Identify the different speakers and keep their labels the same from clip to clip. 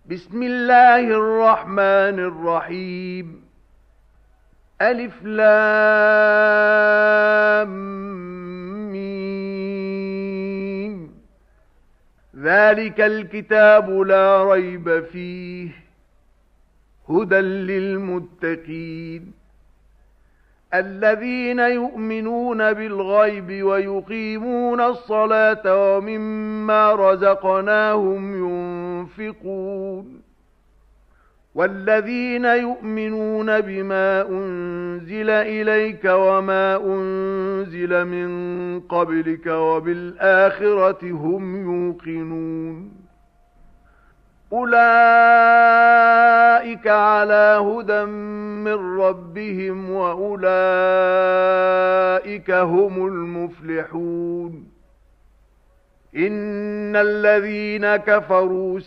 Speaker 1: بسم الله الرحمن الرحيم. ألف لام ميم. ذلك الكتاب لا ريب فيه هدى للمتقين الذين يؤمنون بالغيب ويقيمون الصلاة ومما رزقناهم ينفقون والذين يؤمنون بما أنزل إليك وما أنزل من قبلك وبالآخرة هم يوقنون أولئك على هدى من ربهم وأولئك هم المفلحون إن الذين كفروا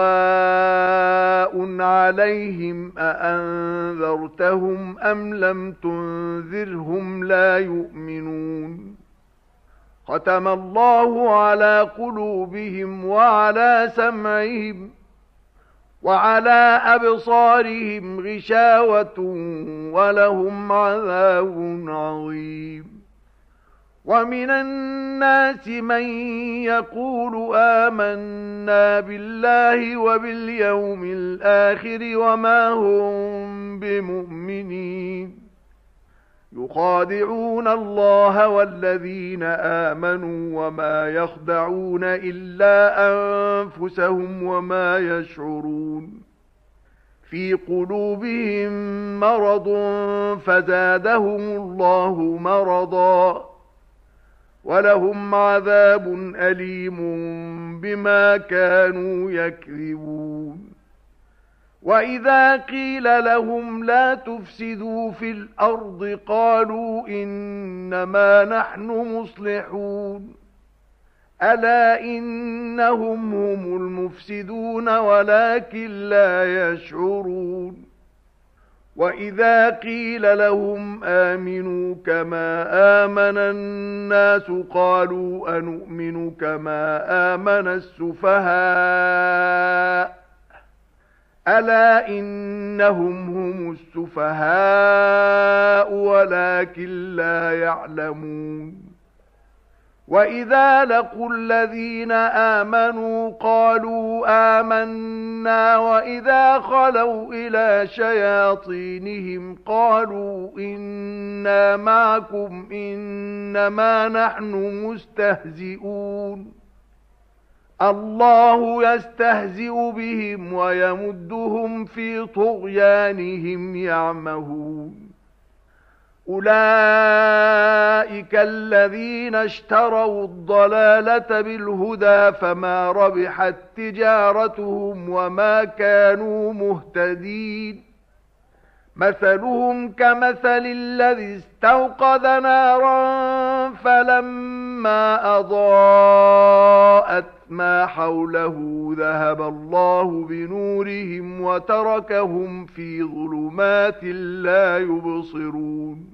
Speaker 1: سواء عليهم أأنذرتهم أم لم تنذرهم لا يؤمنون ختم الله على قلوبهم وعلى سمعهم وعلى أبصارهم غشاوة ولهم عذاب عظيم ومن الناس من يقول آمنا بالله وباليوم الآخر وما هم بمؤمنين يخادعون الله والذين آمنوا وما يخدعون إلا أنفسهم وما يشعرون في قلوبهم مرض فزادهم الله مرضا ولهم عذاب أليم بما كانوا يكذبون وإذا قيل لهم لا تفسدوا في الأرض قالوا إنما نحن مصلحون ألا إنهم هم المفسدون ولكن لا يشعرون وإذا قيل لهم آمنوا كما آمن الناس قالوا أنؤمن كما آمن السفهاء ألا إنهم هم السفهاء ولكن لا يعلمون وإذا لقوا الذين آمنوا قالوا آمنا وإذا خلوا إلى شياطينهم قالوا إنا معكم إنما نحن مستهزئون الله يستهزئ بهم ويمدهم في طغيانهم يعمهون أولئك الذين اشتروا الضلالة بالهدى فما ربحت تجارتهم وما كانوا مهتدين مثلهم كمثل الذي استوقد نارا فلما أضاءت ما حوله ذهب الله بنورهم وتركهم في ظلمات لا يبصرون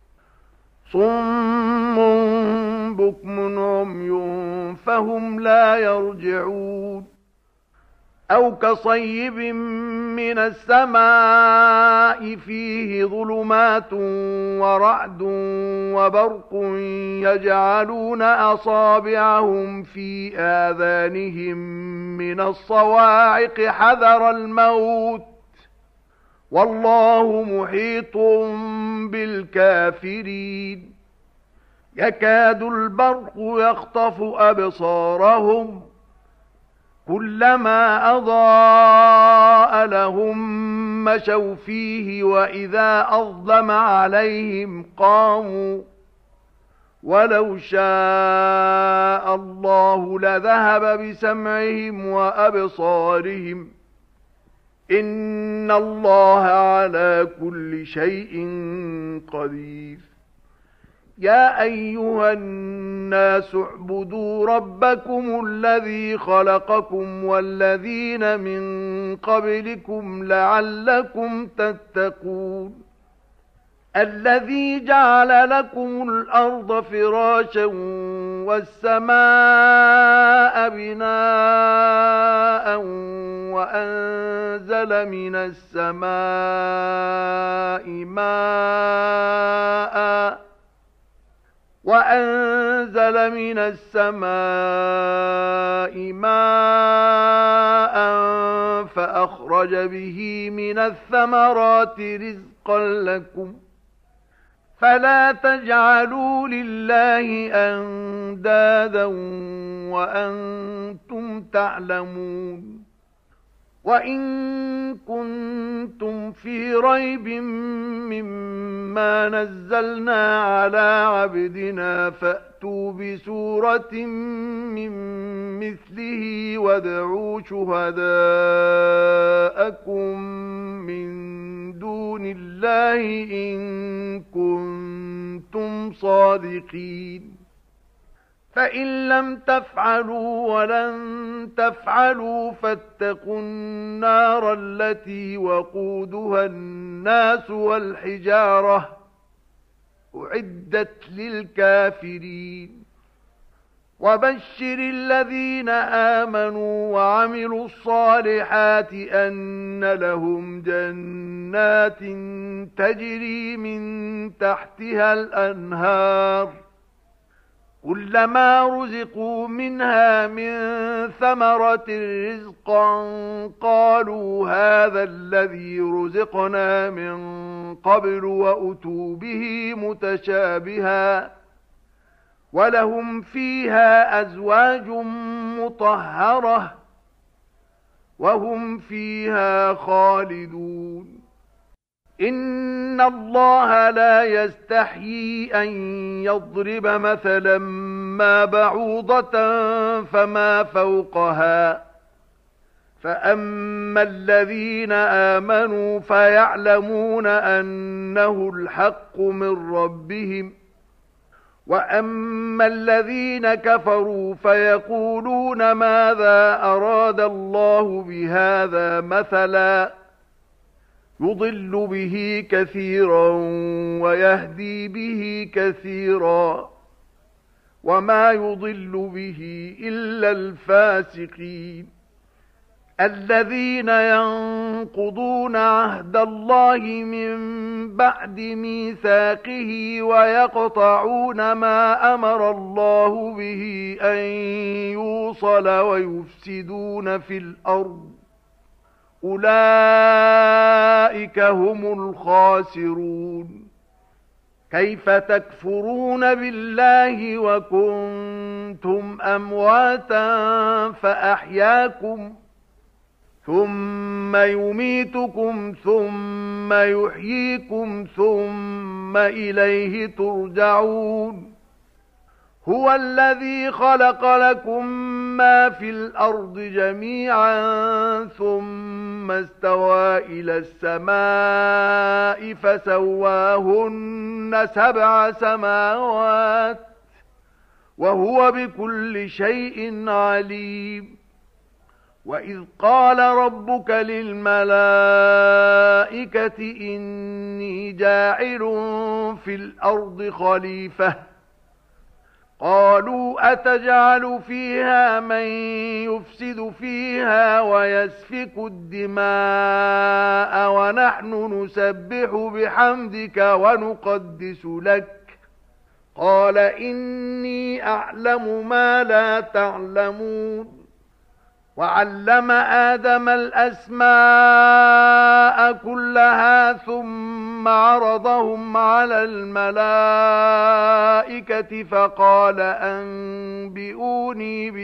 Speaker 1: صم بكم عمي فهم لا يرجعون أو كصيب من السماء فيه ظلمات ورعد وبرق يجعلون أصابعهم في آذانهم من الصواعق حذر الموت والله محيط بالكافرين يكاد البرق يخطف أبصارهم كلما أضاء لهم مشوا فيه وإذا أظلم عليهم قاموا ولو شاء الله لذهب بسمعهم وأبصارهم إن الله على كل شيء قدير يا أيها الناس اعبدوا ربكم الذي خلقكم والذين من قبلكم لعلكم تتقون الذي جعل لكم الأرض فراشا والسماء بناء وأنزل من السماء ماء فأخرج به من الثمرات رزقا لكم فلا تجعلوا لله أندادا وأنتم تعلمون وإن كنتم في ريب مما نزلنا على عبدنا فأتوا بسورة من مثله وادعوا شهداءكم من دون الله إن كنتم صادقين فإن لم تفعلوا ولن تفعلوا فاتقوا النار التي وقودها الناس والحجارة أعدت للكافرين وبشر الذين آمنوا وعملوا الصالحات أن لهم جنات تجري من تحتها الأنهار كلما رزقوا منها من ثمرة رزقا قالوا هذا الذي رزقنا من قبل وأتوا به متشابها ولهم فيها أزواج مطهرة وهم فيها خالدون إن الله لا يستحيي أن يضرب مثلا ما بعوضة فما فوقها فأما الذين آمنوا فيعلمون أنه الحق من ربهم وأما الذين كفروا فيقولون ماذا أراد الله بهذا مثلا يضل به كثيرا ويهدي به كثيرا وما يضل به إلا الفاسقين الذين ينقضون عهد الله من بعد ميثاقه ويقطعون ما أمر الله به أن يوصل ويفسدون في الأرض أولئك هم الخاسرون كيف تكفرون بالله وكنتم أمواتا فأحياكم ثم يميتكم ثم يحييكم ثم إليه ترجعون هو الذي خلق لكم ما في الأرض جميعا ثم استوى إلى السماء فسواهن 7 سماوات وهو بكل شيء عليم وإذ قال ربك للملائكة إني جاعل في الأرض خليفة قالوا أتجعل فيها من يفسد فيها ويسفك الدماء ونحن نسبح بحمدك ونقدس لك قال إني أعلم ما لا تعلمون وعلم آدم الأسماء كلها ثم عرضهم على الملائكة فقال أنبئوني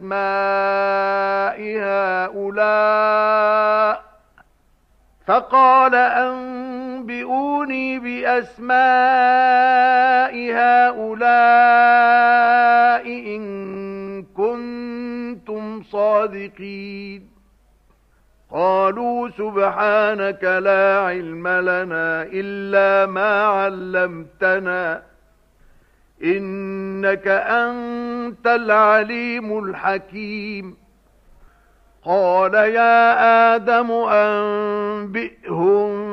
Speaker 1: بأسماء هؤلاء إن كنتم صادقين قالوا سبحانك لا علم لنا إلا ما علمتنا إنك أنت العليم الحكيم قال يا آدم أنبئهم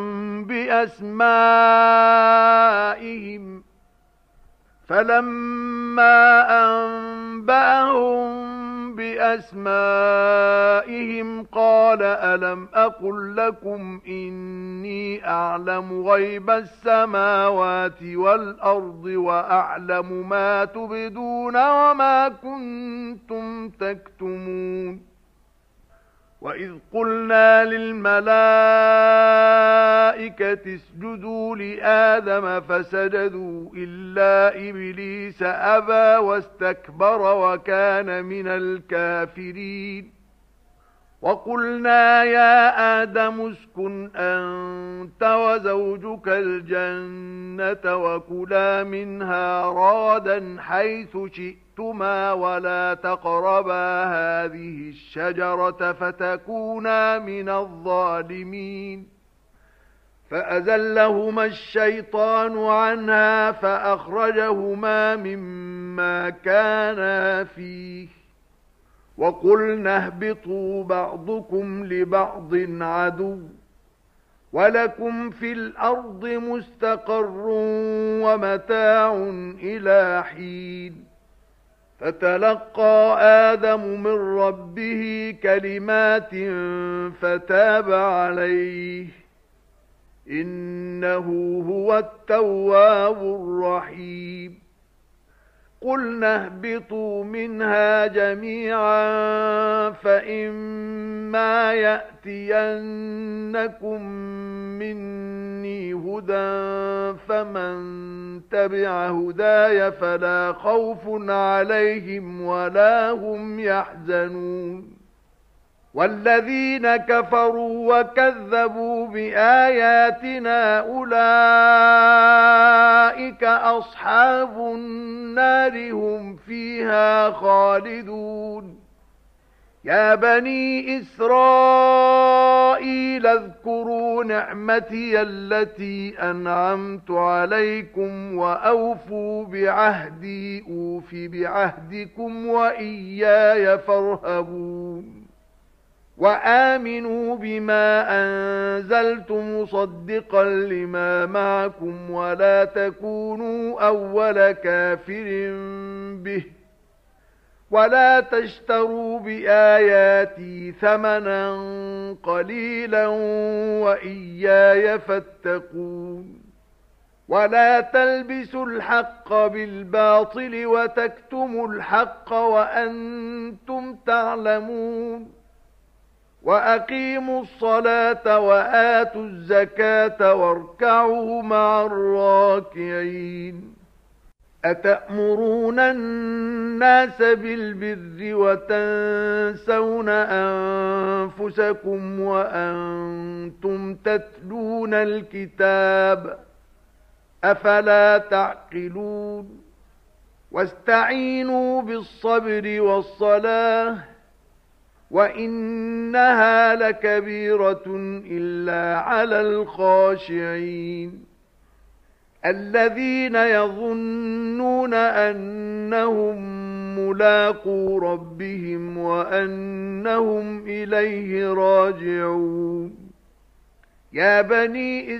Speaker 1: بأسمائهم فلما أنبأهم بأسمائهم قال ألم أقل لكم إني أعلم غيب السماوات والأرض وأعلم ما تبدون وما كنتم تكتمون وإذ قلنا للملائكة اسجدوا لآدم فسجدوا إلا إبليس أبى واستكبر وكان من الكافرين وقلنا يا آدم اسكن أنت وزوجك الجنة وكلا منها رغدا حيث شئتما ولا تقربا هذه الشجرة فتكونا من الظالمين فأزلهما الشيطان عنها فأخرجهما مما كانا فيه وقلنا اهبطوا بعضكم لبعض عدو ولكم في الأرض مستقر ومتاع إلى حين فتلقى آدم من ربه كلمات فتاب عليه إنه هو التواب الرحيم قلنا اهبطوا منها جميعا فإما يأتينكم مني هدى فمن تبع هداي فلا خوف عليهم ولا هم يحزنون والذين كفروا وكذبوا بآياتنا أولئك أصحاب النار هم فيها خالدون يا بني إسرائيل اذكروا نعمتي التي أنعمت عليكم وأوفوا بعهدي أوف بعهدكم وإياي فارهبون وآمنوا بما أنزلت مصدقا لما معكم ولا تكونوا أول كافر به ولا تشتروا بآياتي ثمنا قليلا وإياي فاتقون ولا تلبسوا الحق بالباطل وتكتموا الحق وأنتم تعلمون وأقيموا الصلاة وآتوا الزكاة واركعوا مع الراكعين أتأمرون الناس بالبر وتنسون أنفسكم وأنتم تتلون الكتاب أفلا تعقلون واستعينوا بالصبر والصلاة وإنها لكبيرة إلا على الخاشعين الذين يظنون أنهم ملاقو ربهم وأنهم إليه راجعون يا بني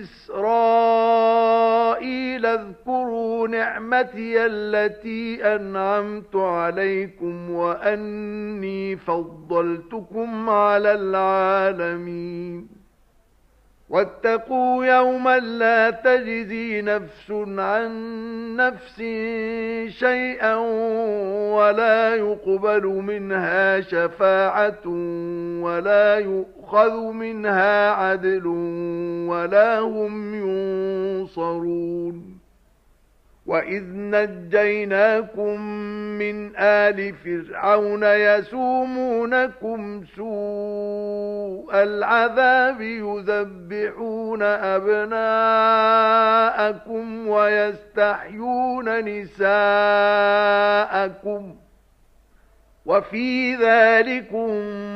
Speaker 1: إسرائيل اذكروا نعمتي التي أنعمت عليكم وأني فضلتكم على العالمين واتقوا يوما لا تجزي نفس عن نفس شيئا ولا يقبل منها شفاعة ولا يؤخذ منها عدل ولا هم ينصرون وإذ نجيناكم من آل فرعون يسومونكم سوء العذاب يذبحون أبناءكم ويستحيون نساءكم وفي ذلكم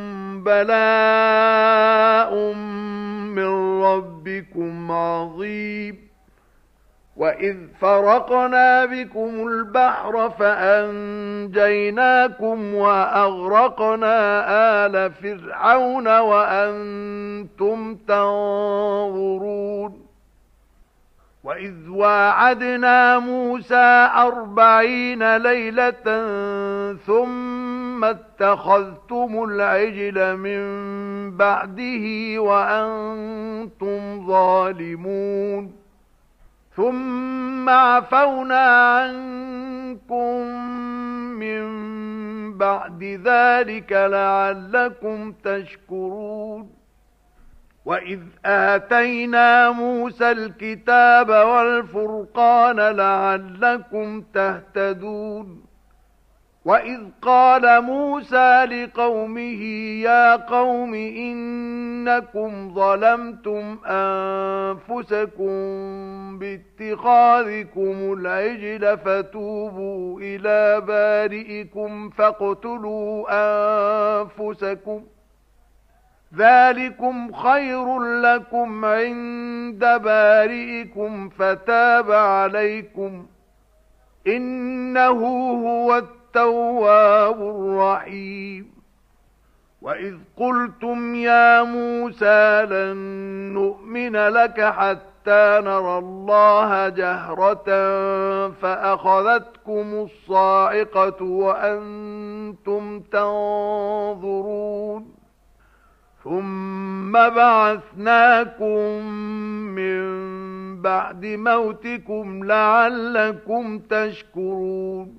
Speaker 1: بلاء من ربكم عظيم وإذ فرقنا بكم البحر فأنجيناكم وأغرقنا آل فرعون وأنتم تنظرون وإذ واعدنا موسى 40 ليلة ثم ثم اتخذتم العجل من بعده وأنتم ظالمون ثم عفونا عنكم من بعد ذلك لعلكم تشكرون وإذ آتينا موسى الكتاب والفرقان لعلكم تهتدون وإذ قال موسى لقومه يا قوم إنكم ظلمتم أنفسكم باتخاذكم العجل فتوبوا إلى بارئكم فاقتلوا أنفسكم ذلكم خير لكم عند بارئكم فتاب عليكم إنه هو التواب الرحيم وإذ قلتم يا موسى لن نؤمن لك حتى نرى الله جهرة فأخذتكم الصاعقة وأنتم تنظرون ثم بعثناكم من بعد موتكم لعلكم تشكرون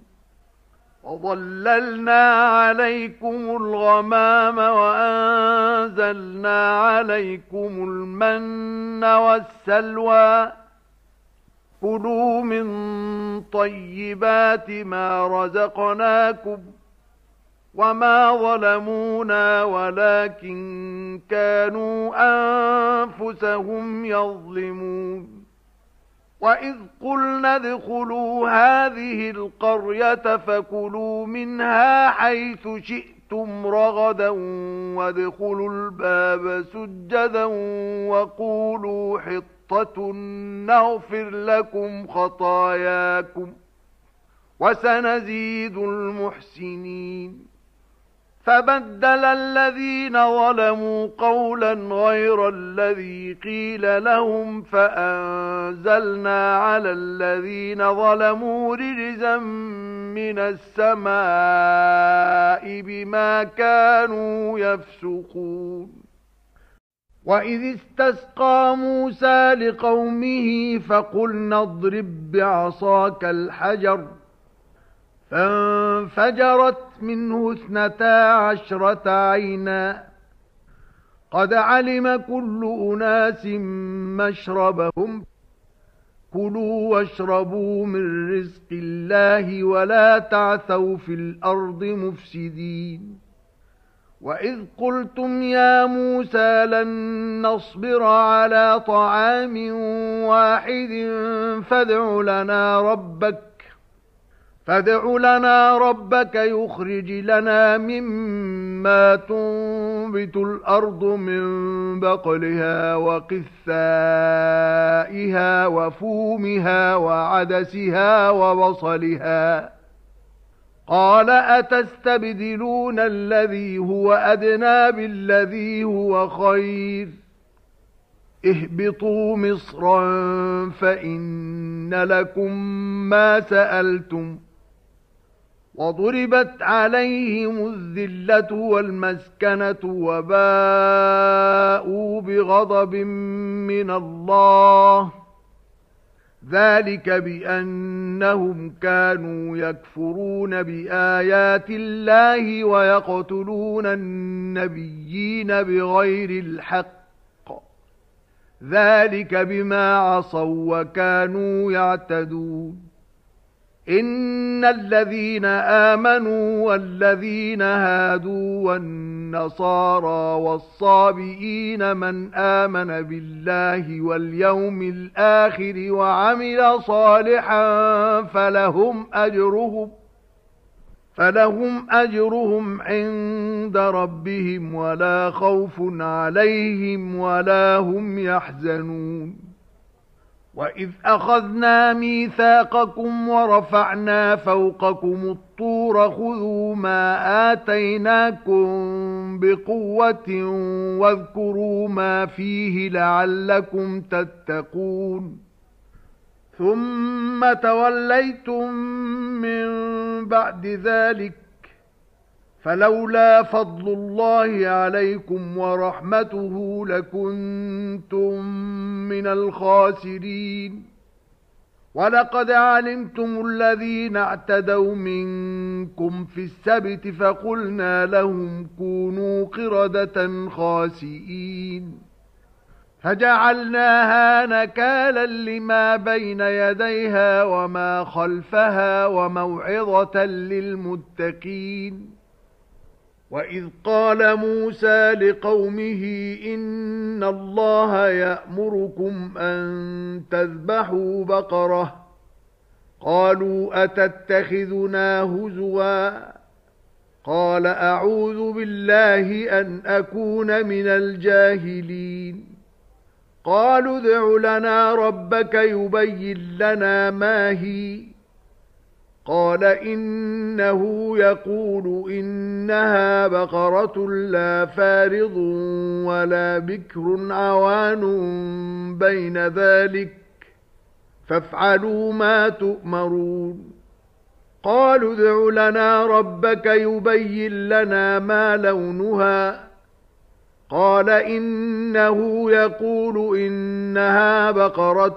Speaker 1: وظللنا عليكم الغمام وأنزلنا عليكم المن والسلوى كلوا من طيبات ما رزقناكم وما ظلمونا ولكن كانوا أنفسهم يظلمون وإذ قلنا ادخلوا هذه القرية فكلوا منها حيث شئتم رغدا وادخلوا الباب سجدا وقولوا حطة نغفر لكم خطاياكم وسنزيد المحسنين فبدل الذين ظلموا قولا غير الذي قيل لهم فأنزلنا على الذين ظلموا رجزا من السماء بما كانوا يفسقون وإذ استسقى موسى لقومه فقلنا اضرب بعصاك الحجر فانفجرت منه 12 عينا قد علم كل أناس مشربهم كلوا واشربوا من رزق الله ولا تعثوا في الأرض مفسدين وإذ قلتم يا موسى لن نصبر على طعام واحد فادع لنا ربك يخرج لنا مما تنبت الأرض من بقلها وقثائها وفومها وعدسها وبصلها قال أتستبدلون الذي هو أدنى بالذي هو خير اهبطوا مصرا فإن لكم ما سألتم وضربت عليهم الذلة والمسكنة وباءوا بغضب من الله ذلك بأنهم كانوا يكفرون بآيات الله ويقتلون النبيين بغير الحق ذلك بما عصوا وكانوا يعتدون إن الذين آمنوا والذين هادوا والنصارى والصابئين من آمن بالله واليوم الآخر وعمل صالحا فلهم أجرهم عند ربهم ولا خوف عليهم ولا هم يحزنون وإذ أخذنا ميثاقكم ورفعنا فوقكم الطور خذوا ما آتيناكم بقوة واذكروا ما فيه لعلكم تتقون ثم توليتم من بعد ذلك فلولا فضل الله عليكم ورحمته لكنتم من الخاسرين ولقد علمتم الذين اعتدوا منكم في السبت فقلنا لهم كونوا قردة خاسئين فجعلناها نكالا لما بين يديها وما خلفها وموعظة للمتقين وَإِذْ قَالَ مُوسَى لِقَوْمِهِ إِنَّ اللَّهَ يَأْمُرُكُمْ أَن تَذْبَحُوا بَقَرَةً قَالُوا أَتَتَّخِذُنَا هُزُوًا قَالَ أَعُوذُ بِاللَّهِ أَنْ أَكُونَ مِنَ الْجَاهِلِينَ قَالُوا ادْعُ لَنَا رَبَّكَ يُبَيِّن لَّنَا مَا هِيَ قال إنه يقول إنها بقرة لا فارض ولا بكر عوان بين ذلك فافعلوا ما تؤمرون قالوا ادع لنا ربك يبين لنا ما لونها قال إنه يقول إنها بقرة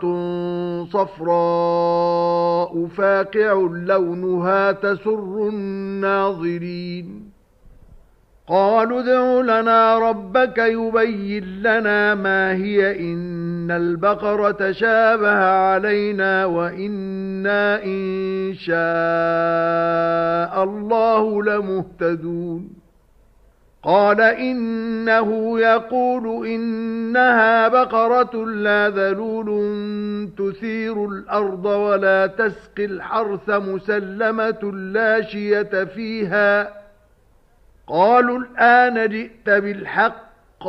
Speaker 1: صفراء فاقع لونها تسر الناظرين قالوا ادع لنا ربك يبين لنا ما هي إن البقرة شابه علينا وإنا إن شاء الله لمهتدون قال إنه يقول إنها بقرة لا ذلول تثير الأرض ولا تسقي الحرث مسلمة لا شية فيها قالوا الآن جئت بالحق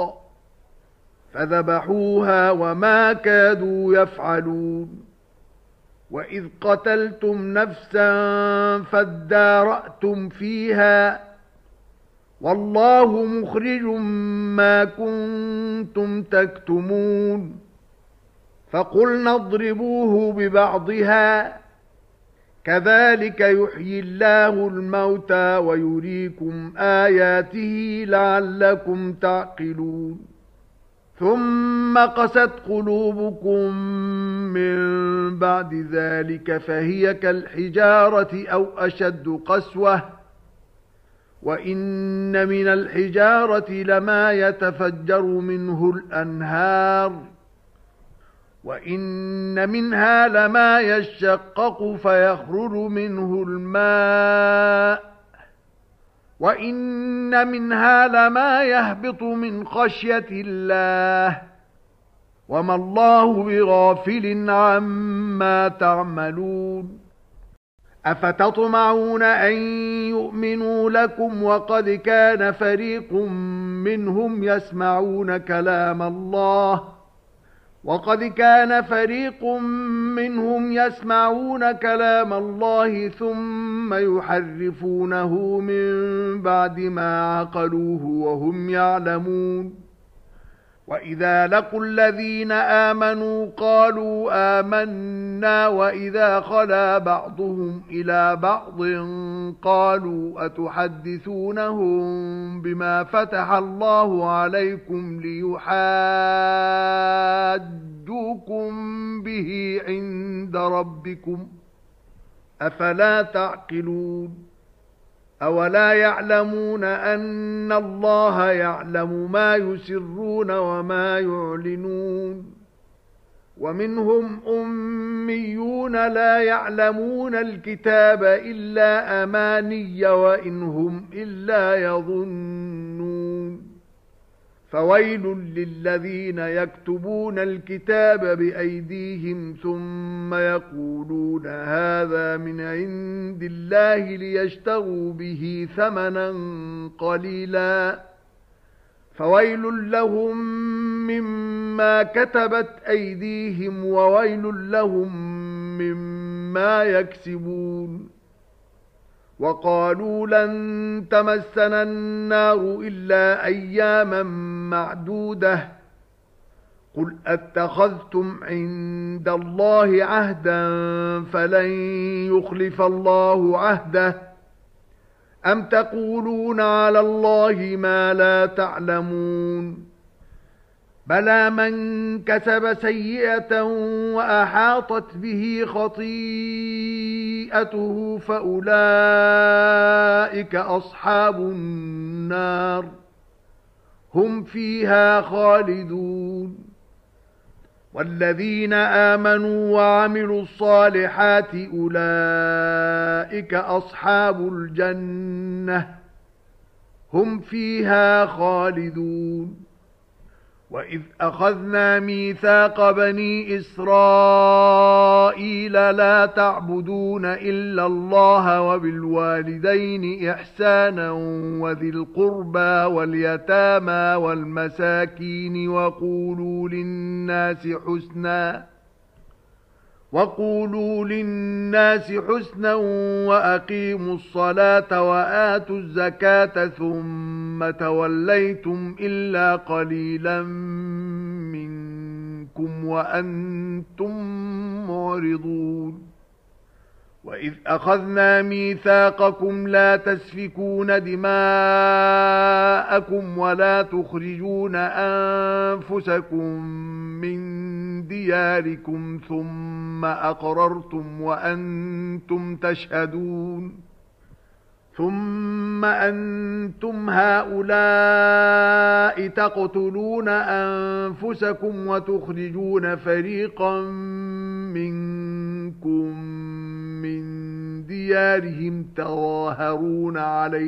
Speaker 1: فذبحوها وما كادوا يفعلون وإذ قتلتم نفسا فادارأتم فيها والله مخرج ما كنتم تكتمون فقلنا اضربوه ببعضها كذلك يحيي الله الموتى ويريكم آياته لعلكم تعقلون ثم قست قلوبكم من بعد ذلك فهي كالحجارة أو أشد قسوة وَإِنَّ مِنَ الْحِجَارَةِ لَمَا يَتَفَجَّرُ مِنْهُ الْأَنْهَارُ وَإِنَّ مِنْهَا لَمَا يَشَّقَّقُ فَيَخْرُجُ مِنْهُ الْمَاءُ وَإِنَّ مِنْهَا لَمَا يَهْبِطُ مِنْ خَشْيَةِ اللَّهِ وَمَا اللَّهُ بِغَافِلٍ عَمَّا تَعْمَلُونَ أفتطمعون أن يؤمنوا لكم وقد كان فريق منهم يسمعون كلام الله ثم يحرفونه من بعد ما عقلوه وهم يعلمون وَإِذَا لَقُوا الَّذِينَ آمَنُوا قَالُوا آمَنَّا وَإِذَا خَلَا بَعْضُهُمْ إِلَى بَعْضٍ قَالُوا أَتُحَدِّثُونَهُم بِمَا فَتَحَ اللَّهُ عَلَيْكُمْ لِيُحَاجُّوكُم بِهِ عِندَ رَبِّكُمْ أَفَلَا تَعْقِلُونَ أَوَلَا يَعْلَمُونَ أَنَّ اللَّهَ يَعْلَمُ مَا يُسِرُّونَ وَمَا يُعْلِنُونَ وَمِنْهُمْ أُمِّيُّونَ لَا يَعْلَمُونَ الْكِتَابَ إِلَّا أَمَانِيَّ وَإِنْ هُمْ إِلَّا يَظُنُّونَ فَوَيْلٌ لِلَّذِينَ يَكْتُبُونَ الْكِتَابَ بِأَيْدِيهِمْ ثُمَّ يَقُولُونَ هَذَا مِنْ عِندِ اللَّهِ لِيَشْتَرُوا بِهِ ثَمَنًا قَلِيلًا فَوَيْلٌ لَهُمْ مِمَّا كَتَبَتْ أَيْدِيهِمْ وَوَيْلٌ لَهُمْ مِمَّا يَكْسِبُونَ وَقَالُوا لَن تَمَسَّنَا النَّارُ إِلَّا أَيَّامًا مَّعْدُودَةً قُلْ أَتَّخَذْتُمْ عِندَ اللَّهِ عَهْدًا فَلَن يُخْلِفَ اللَّهُ عَهْدَهُ أَمْ تَقُولُونَ عَلَى اللَّهِ مَا لَا تَعْلَمُونَ بَلَى مَنْ كَسَبَ سَيِّئَةً وَأَحَاطَتْ بِهِ خَطِيئَتُهُ فَأُولَئِكَ أَصْحَابُ النَّارِ هُمْ فِيهَا خَالِدُونَ وَالَّذِينَ آمَنُوا وَعَمِلُوا الصَّالِحَاتِ أُولَئِكَ أَصْحَابُ الْجَنَّةِ هُمْ فِيهَا خَالِدُونَ وَإِذْ أَخَذْنَا مِيثَاقَ بَنِي إِسْرَائِيلَ لَا تَعْبُدُونَ إِلَّا اللَّهَ وَبِالْوَالِدَيْنِ إِحْسَانًا وَذِي الْقُرْبَى وَالْيَتَامَى وَالْمَسَاكِينِ وَقُولُوا لِلنَّاسِ حُسْنًا وَأَقِيمُوا الصَّلَاةَ وَآتُوا الزَّكَاةَ ثُمَّ تَوَلَّيْتُمْ إِلَّا قَلِيلًا مِنكُمْ وَأَنْتُمْ مُعْرِضُونَ وَإِذْ أَخَذْنَا مِيثَاقَكُمْ لَا تَسْفِكُونَ دِمَاءَكُمْ وَلَا تُخْرِجُونَ أَنفُسَكُم مِّن دِيَارِكُمْ ثُمَّ أَقْرَرْتُمْ وَأَنْتُمْ تَشْهَدُونَ ثُمَّ أَنْتُمْ هَؤُلَاءِ تَقْتُلُونَ أَنفُسَكُمْ وَتُخْرِجُونَ فَرِيقًا مِنْكُمْ مِنْ دِيَارِهِمْ تَظَاهَرُونَ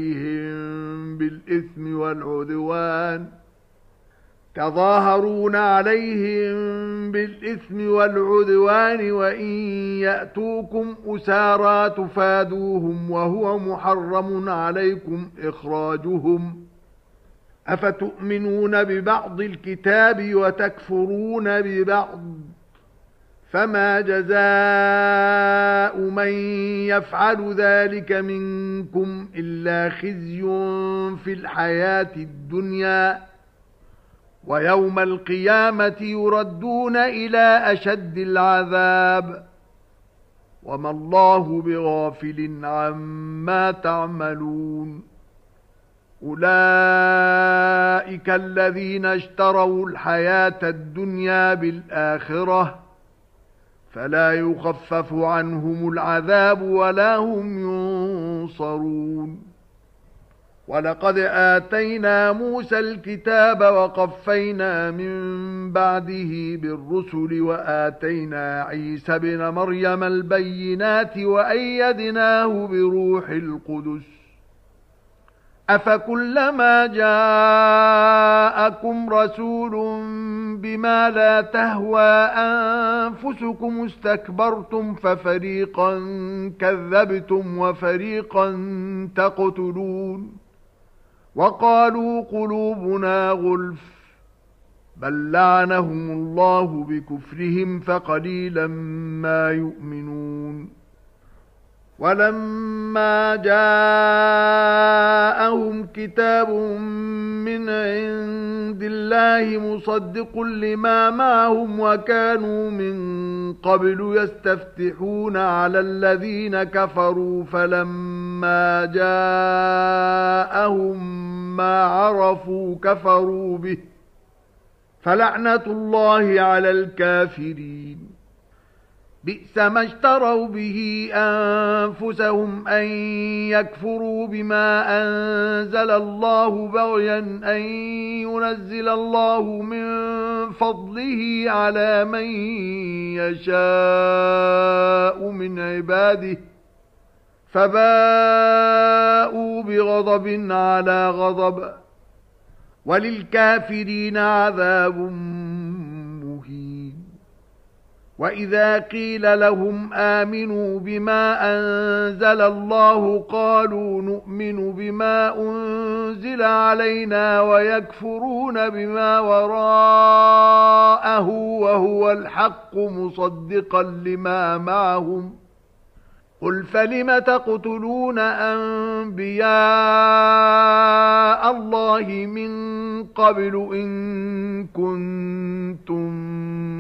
Speaker 1: عليهم بالإثم والعدوان وإن يأتوكم أسارى تفادوهم وهو محرم عليكم إخراجهم أفتؤمنون ببعض الكتاب وتكفرون ببعض فما جزاء من يفعل ذلك منكم إلا خزي في الحياة الدنيا ويوم القيامة يردون إلى أشد العذاب وما الله بغافل عما تعملون أولئك الذين اشتروا الحياة الدنيا بالآخرة فلا يخفف عنهم العذاب ولا هم ينصرون وَلَقَدْ آتَيْنَا مُوسَى الْكِتَابَ وَقَفَّيْنَا مِنْ بَعْدِهِ بِالرُّسُلِ وَآتَيْنَا عِيسَى ابْنَ مَرْيَمَ الْبَيِّنَاتِ وَأَيَّدْنَاهُ بِرُوحِ الْقُدُسِ أَفَكُلَّمَا جَاءَكُمْ رَسُولٌ بِمَا لَا تَهْوَى أَنفُسُكُمُ اسْتَكْبَرْتُمْ فَفَرِيقًا كَذَّبْتُمْ وَفَرِيقًا تَقْتُلُونَ وَقَالُوا قُلُوبُنَا غُلْفٌ بَل لَّعَنَهُمُ اللَّهُ بِكُفْرِهِمْ فَقَلِيلًا مَا يُؤْمِنُونَ وَلَمَّا جَاءَهُمْ كِتَابٌ مِّنْ عِندِ اللَّهِ مُصَدِّقٌ لِّمَا مَعَهُمْ وَكَانُوا مِن قَبْلُ يَسْتَفْتِحُونَ عَلَى الَّذِينَ كَفَرُوا فَلَمَّا جَاءَهُم مَّا عَرَفُوا كَفَرُوا بِهِ فَلَعْنَةُ اللَّهِ عَلَى الْكَافِرِينَ بِئْسَ مَا اشْتَرَوْا بِهِ أَنفُسَهُمْ أَن يَكْفُرُوا بِمَا أَنزَلَ اللَّهُ بَغْيًا أَن يُنَزِّلَ اللَّهُ مِن فَضْلِهِ عَلَى مَن يَشَاءُ مِنْ عِبَادِهِ فَبَاءُوا بِغَضَبٍ عَلَى غَضَبٍ وَلِلْكَافِرِينَ عَذَابٌ مُهِينٌ وَإِذَا قِيلَ لَهُمْ آمِنُوا بِمَا أَنزَلَ اللَّهُ قَالُوا نُؤْمِنُ بِمَا أُنزِلَ عَلَيْنَا وَيَكْفُرُونَ بِمَا وَرَاءَهُ وَهُوَ الْحَقُّ مُصَدِّقًا لِمَا مَعَهُمْ قُلْ فَلِمَ تَقْتُلُونَ أَنبِيَاءَ اللَّهِ مِن قَبْلُ إِن كُنتُم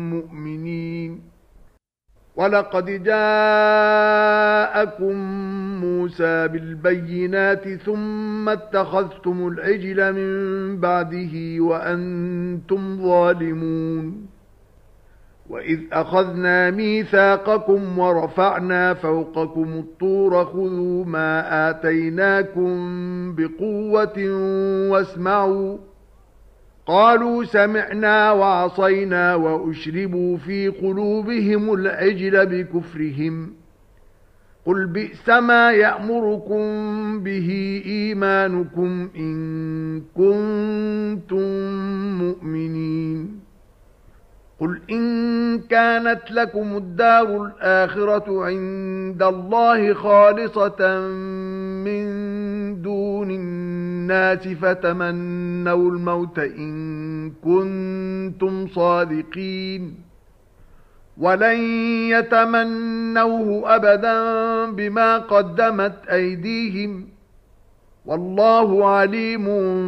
Speaker 1: مُّؤْمِنِينَ وَلَقَدْ جَاءَكُم موسى بالبينات ثم اتخذتم العجل من بعده وأنتم ظالمون وإذ أخذنا ميثاقكم ورفعنا فوقكم الطور خذوا ما آتيناكم بقوة واسمعوا قالوا سمعنا وعصينا وأشربوا في قلوبهم العجل بكفرهم قل بئس ما يأمركم به إيمانكم إن كنتم مؤمنين قل إن كانت لكم الدار الآخرة عند الله خالصة من دون الناس فتمنوا الموت إن كنتم صادقين ولن يتمنوه أبدا بما قدمت أيديهم والله عليم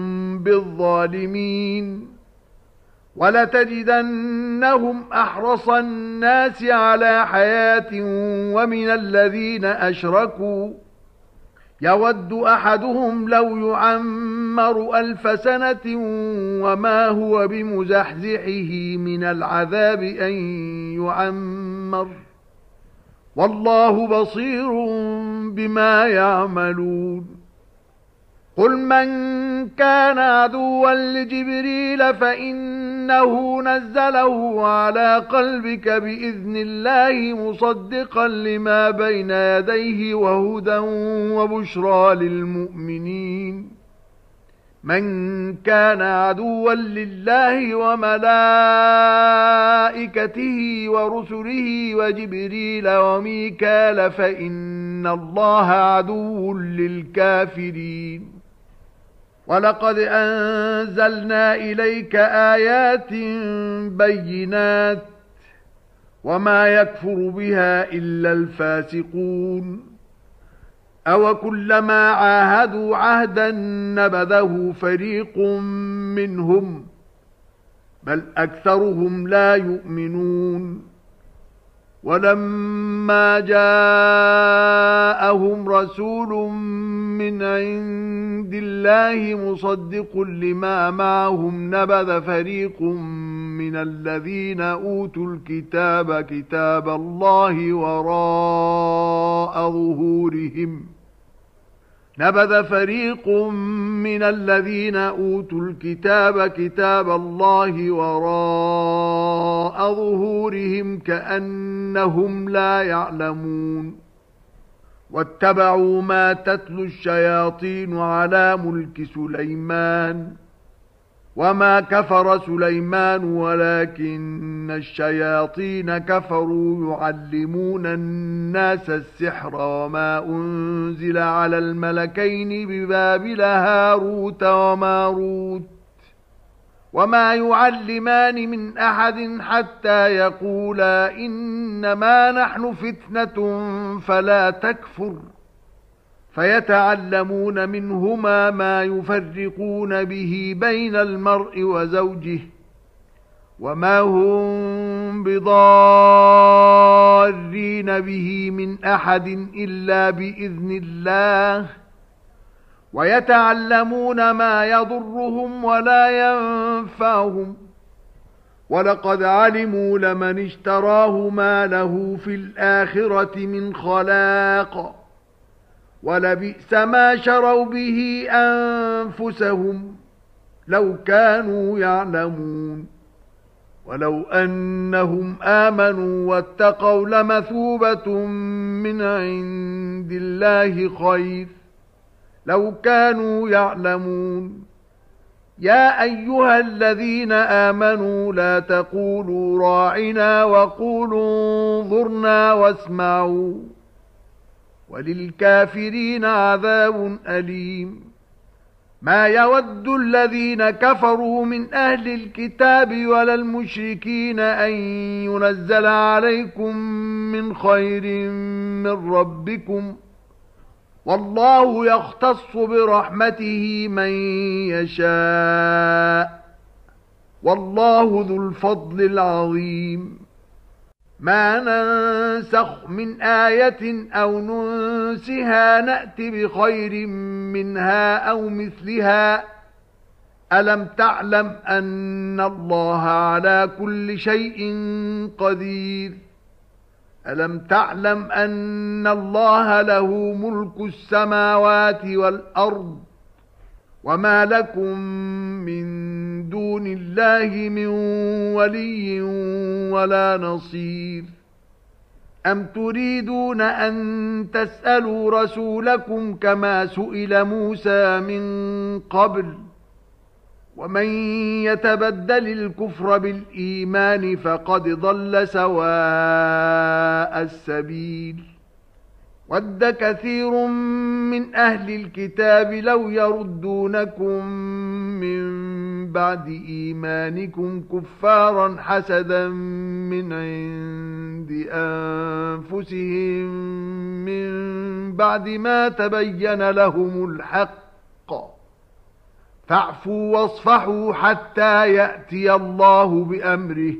Speaker 1: بالظالمين ولتجدنهم أحرص الناس على حياة ومن الذين أشركوا يود أحدهم لو يعمر 1000 سنة وما هو بمزحزحه من العذاب أن يعمر والله بصير بما يعملون قل من كان عدوا لجبريل فإنه نزله على قلبك بإذن الله مصدقا لما بين يديه وهدى وبشرى للمؤمنين من كان عدوا لله وملائكته ورسله وجبريل وميكال فإن الله عدو للكافرين ولقد أنزلنا إليك آيات بينات وما يكفر بها إلا الفاسقون أو كلما عاهدوا عهدا نبذه فريق منهم بل أكثرهم لا يؤمنون ولما جاءهم رسول من عند الله مصدق لما معهم نبذ فريق من الذين أوتوا الكتاب كتاب الله وراء ظهورهم نبذ فريق من الذين أوتوا الكتاب كتاب الله وراء ظهورهم كأنهم لا يعلمون واتبعوا ما تتلو الشياطين على ملك سليمان وما كفر سليمان ولكن الشياطين كفروا يعلمون الناس السحر وما أنزل على الملكين ببابل هاروت وماروت وما يعلمان من أحد حتى يقولا إنما نحن فتنة فلا تكفر فيتعلمون منهما ما يفرقون به بين المرء وزوجه وما هم بضارين به من أحد إلا بإذن الله ويتعلمون ما يضرهم ولا ينفعهم ولقد علموا لمن اشتراه ما له في الآخرة من خلاق ولبئس ما شروا به أنفسهم لو كانوا يعلمون ولو أنهم آمنوا واتقوا لمثوبة من عند الله خير لو كانوا يعلمون يا أيها الذين آمنوا لا تقولوا راعنا وقولوا انظرنا واسمعوا وللكافرين عذاب أليم ما يود الذين كفروا من أهل الكتاب ولا المشركين أن ينزل عليكم من خير من ربكم والله يختص برحمته من يشاء والله ذو الفضل العظيم ما ننسخ من آية أو ننسها نأت بخير منها أو مثلها ألم تعلم أن الله على كل شيء قدير ألم تعلم أن الله له ملك السماوات والأرض وما لكم من دون الله من ولي ولا نصير أم تريدون أن تسألوا رسولكم كما سئل موسى من قبل ومن يتبدل الكفر بالإيمان فقد ضل سواء السبيل ود كثير من أهل الكتاب لو يردونكم من بعد إيمانكم كفارا حسدا من عند أنفسهم من بعد ما تبين لهم الحق فاعفوا واصفحوا حتى يأتي الله بأمره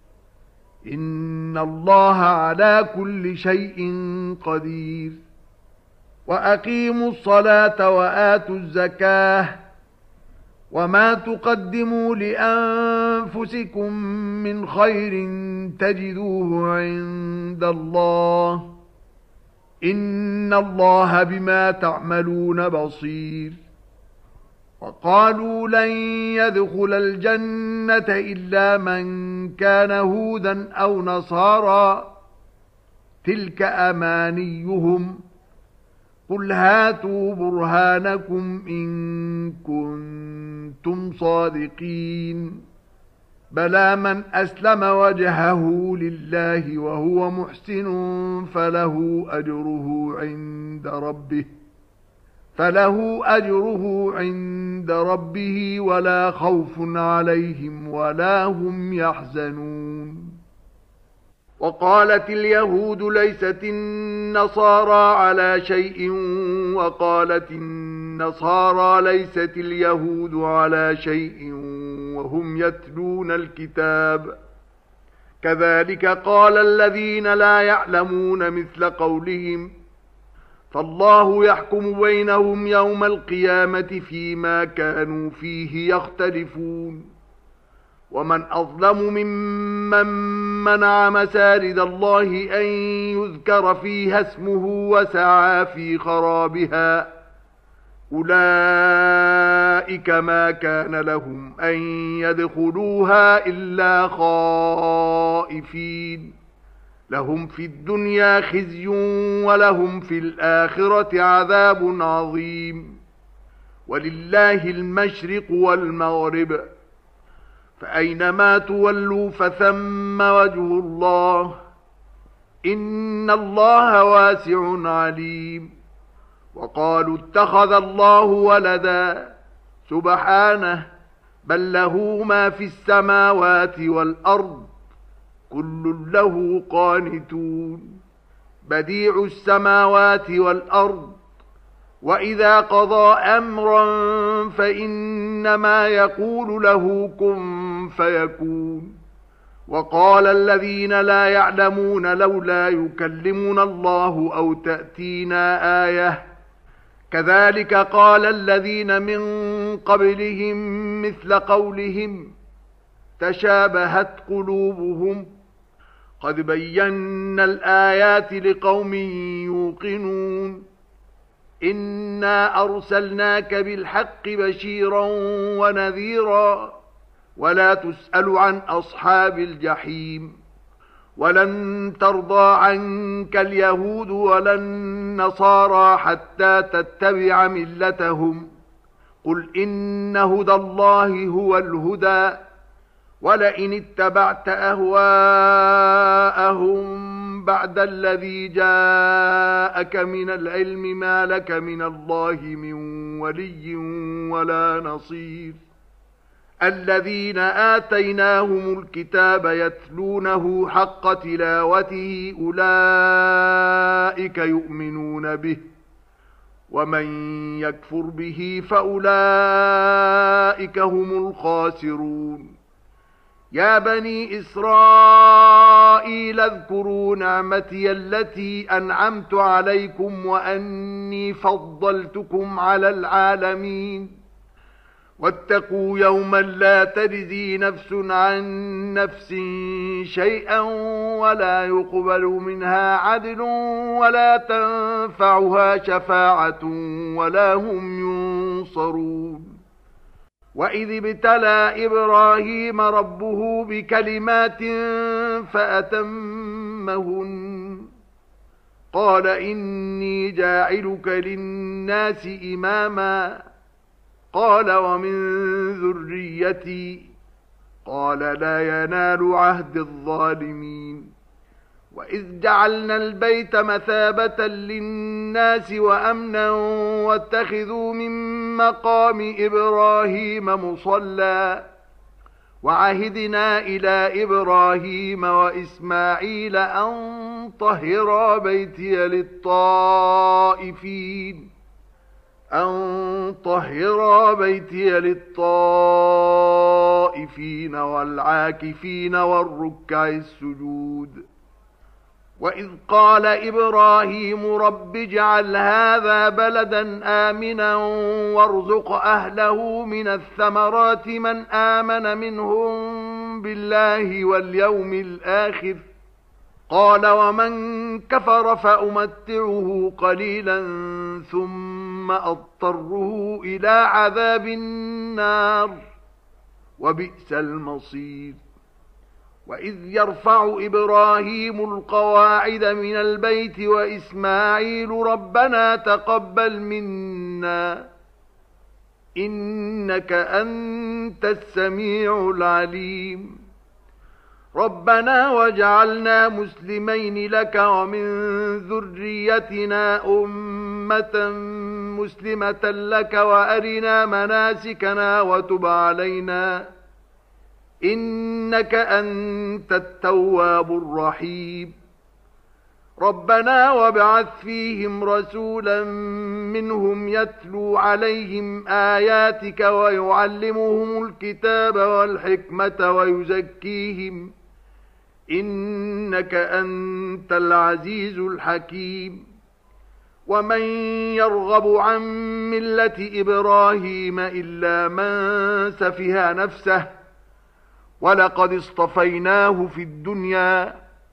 Speaker 1: إن الله على كل شيء قدير وأقيموا الصلاة وآتوا الزكاة وما تقدموا لأنفسكم من خير تجدوه عند الله إن الله بما تعملون بصير وقالوا لن يدخل الجنة إلا من كان هودا أو نصارى تلك أمانيهم قل هاتوا برهانكم إن كنتم صادقين بلى من أسلم وجهه لله وهو محسن فله أجره عند ربه ولا خوف عليهم ولا هم يحزنون وقالت اليهود ليست النصارى على شيء وقالت النصارى ليست اليهود على شيء وهم يتلون الكتاب كذلك قال الذين لا يعلمون مثل قولهم فالله يحكم بينهم يوم القيامة فيما كانوا فيه يختلفون ومن أظلم ممن منع مساجد الله أن يذكر فيها اسمه وسعى في خرابها أولئك ما كان لهم أن يدخلوها إلا خائفين لهم في الدنيا خزي ولهم في الآخرة عذاب عظيم ولله المشرق والمغرب فأينما تولوا فثم وجه الله إن الله واسع عليم وقالوا اتخذ الله ولدا سبحانه بل له ما في السماوات والأرض كل له قانتون بديع السماوات والأرض وإذا قضى أمرا فإنما يقول له كن فيكون وقال الذين لا يعلمون لولا يكلمنا الله أو تأتينا آية كذلك قال الذين من قبلهم مثل قولهم تشابهت قلوبهم قد بينا الآيات لقوم يوقنون إنا أرسلناك بالحق بشيرا ونذيرا ولا تسأل عن أصحاب الجحيم ولن ترضى عنك اليهود ولا النصارى حتى تتبع ملتهم قل إن هدى الله هو الهدى ولئن اتبعت أهواءهم بعد الذي جاءك من العلم ما لك من الله من ولي ولا نصير الذين آتيناهم الكتاب يتلونه حق تلاوته أولئك يؤمنون به ومن يكفر به فأولئك هم الخاسرون يا بني إسرائيل اذكروا نعمتي التي أنعمت عليكم وأني فضلتكم على العالمين واتقوا يوما لا تجزي نفس عن نفس شيئا ولا يقبل منها عدل ولا تنفعها شفاعة ولا هم ينصرون وإذ ابتلى إبراهيم ربه بكلمات فأتمهن قال إني جاعلك للناس إماما قال ومن ذريتي قال لا ينال عهد الظالمين وإذ جعلنا البيت مثابة للناس وأمنا واتخذوا من مقام إبراهيم مصلى وعهدنا إلى إبراهيم وإسماعيل أن طهرا بيتي للطائفين والعاكفين والركع السجود وإذ قال إبراهيم رب اجعل هذا بلدا آمنا وارزق أهله من الثمرات من آمن منهم بالله واليوم الآخر قال ومن كفر فأمتعه قليلا ثم أضطره إلى عذاب النار وبئس المصير وإذ يرفع إبراهيم القواعد من البيت وإسماعيل ربنا تقبل منا إنك أنت السميع العليم ربنا واجعلنا مسلمين لك ومن ذريتنا أمة مسلمة لك وأرنا مناسكنا وتب علينا إنك أنت التواب الرحيم ربنا وابعث فيهم رسولا منهم يتلو عليهم آياتك ويعلمهم الكتاب والحكمة ويزكيهم إنك أنت العزيز الحكيم ومن يرغب عن ملة إبراهيم إلا من سفه نفسه ولقد اصطفيناه في الدنيا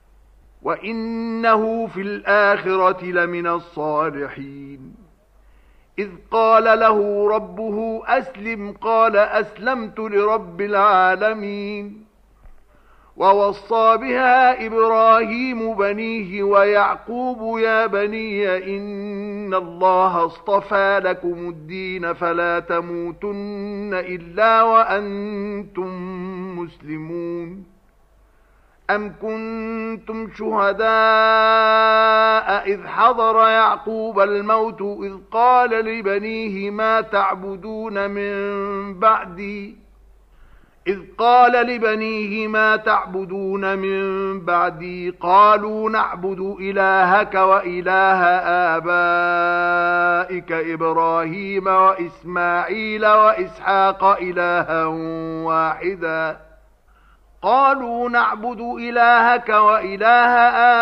Speaker 1: وإنه في الآخرة لمن الصالحين إذ قال له ربه أسلم قال أسلمت لرب العالمين ووصى بها إبراهيم بنيه ويعقوب يا بني إن الله اصطفى لكم الدين فلا تموتن إلا وأنتم مسلمون أم كنتم شهداء إذ حضر يعقوب الموت إذ قال لبنيه ما تعبدون من بعدي قالوا نعبد إلهك وإله آبائك إبراهيم وإسماعيل وإسحاق إلها واحدا قالوا نعبد إلهك وإله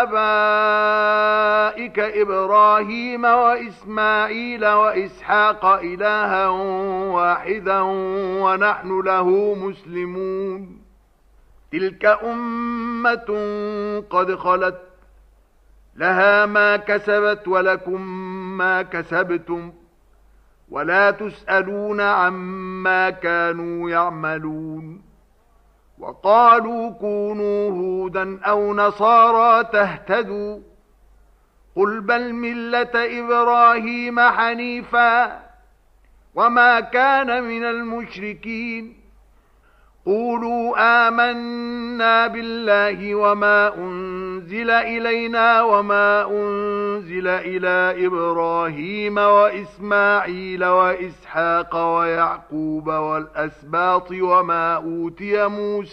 Speaker 1: آبائك إبراهيم وإسماعيل وإسحاق إلها واحدا ونحن له مسلمون تلك أمة قد خلت لها ما كسبت ولكم ما كسبتم ولا تسألون عما كانوا يعملون وقالوا كونوا هودا أو نصارى تهتدوا قل بل ملة إبراهيم حنيفا وما كان من المشركين قولوا آمنا بالله وما أنزل إلينا وما أنزل إلى إبراهيم وإسماعيل وإسحاق ويعقوب والأسباط وما أوتي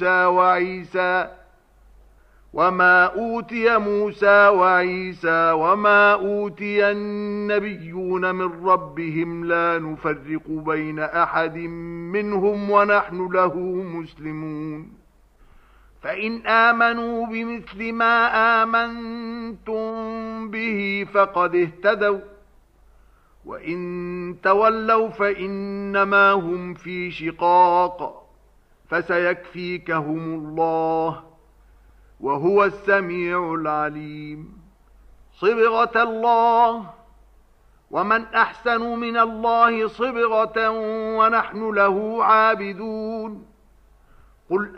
Speaker 1: موسى وعيسى وما أوتي النبيون من ربهم لا نفرق بين أحد منهم ونحن له مسلمون فإن آمنوا بمثل ما آمنتم به فقد اهتدوا وإن تولوا فإنما هم في شقاق فسيكفيكهم الله وهو السميع العليم. صبغة الله ومن أحسن من الله صبغة ونحن له عابدون. قل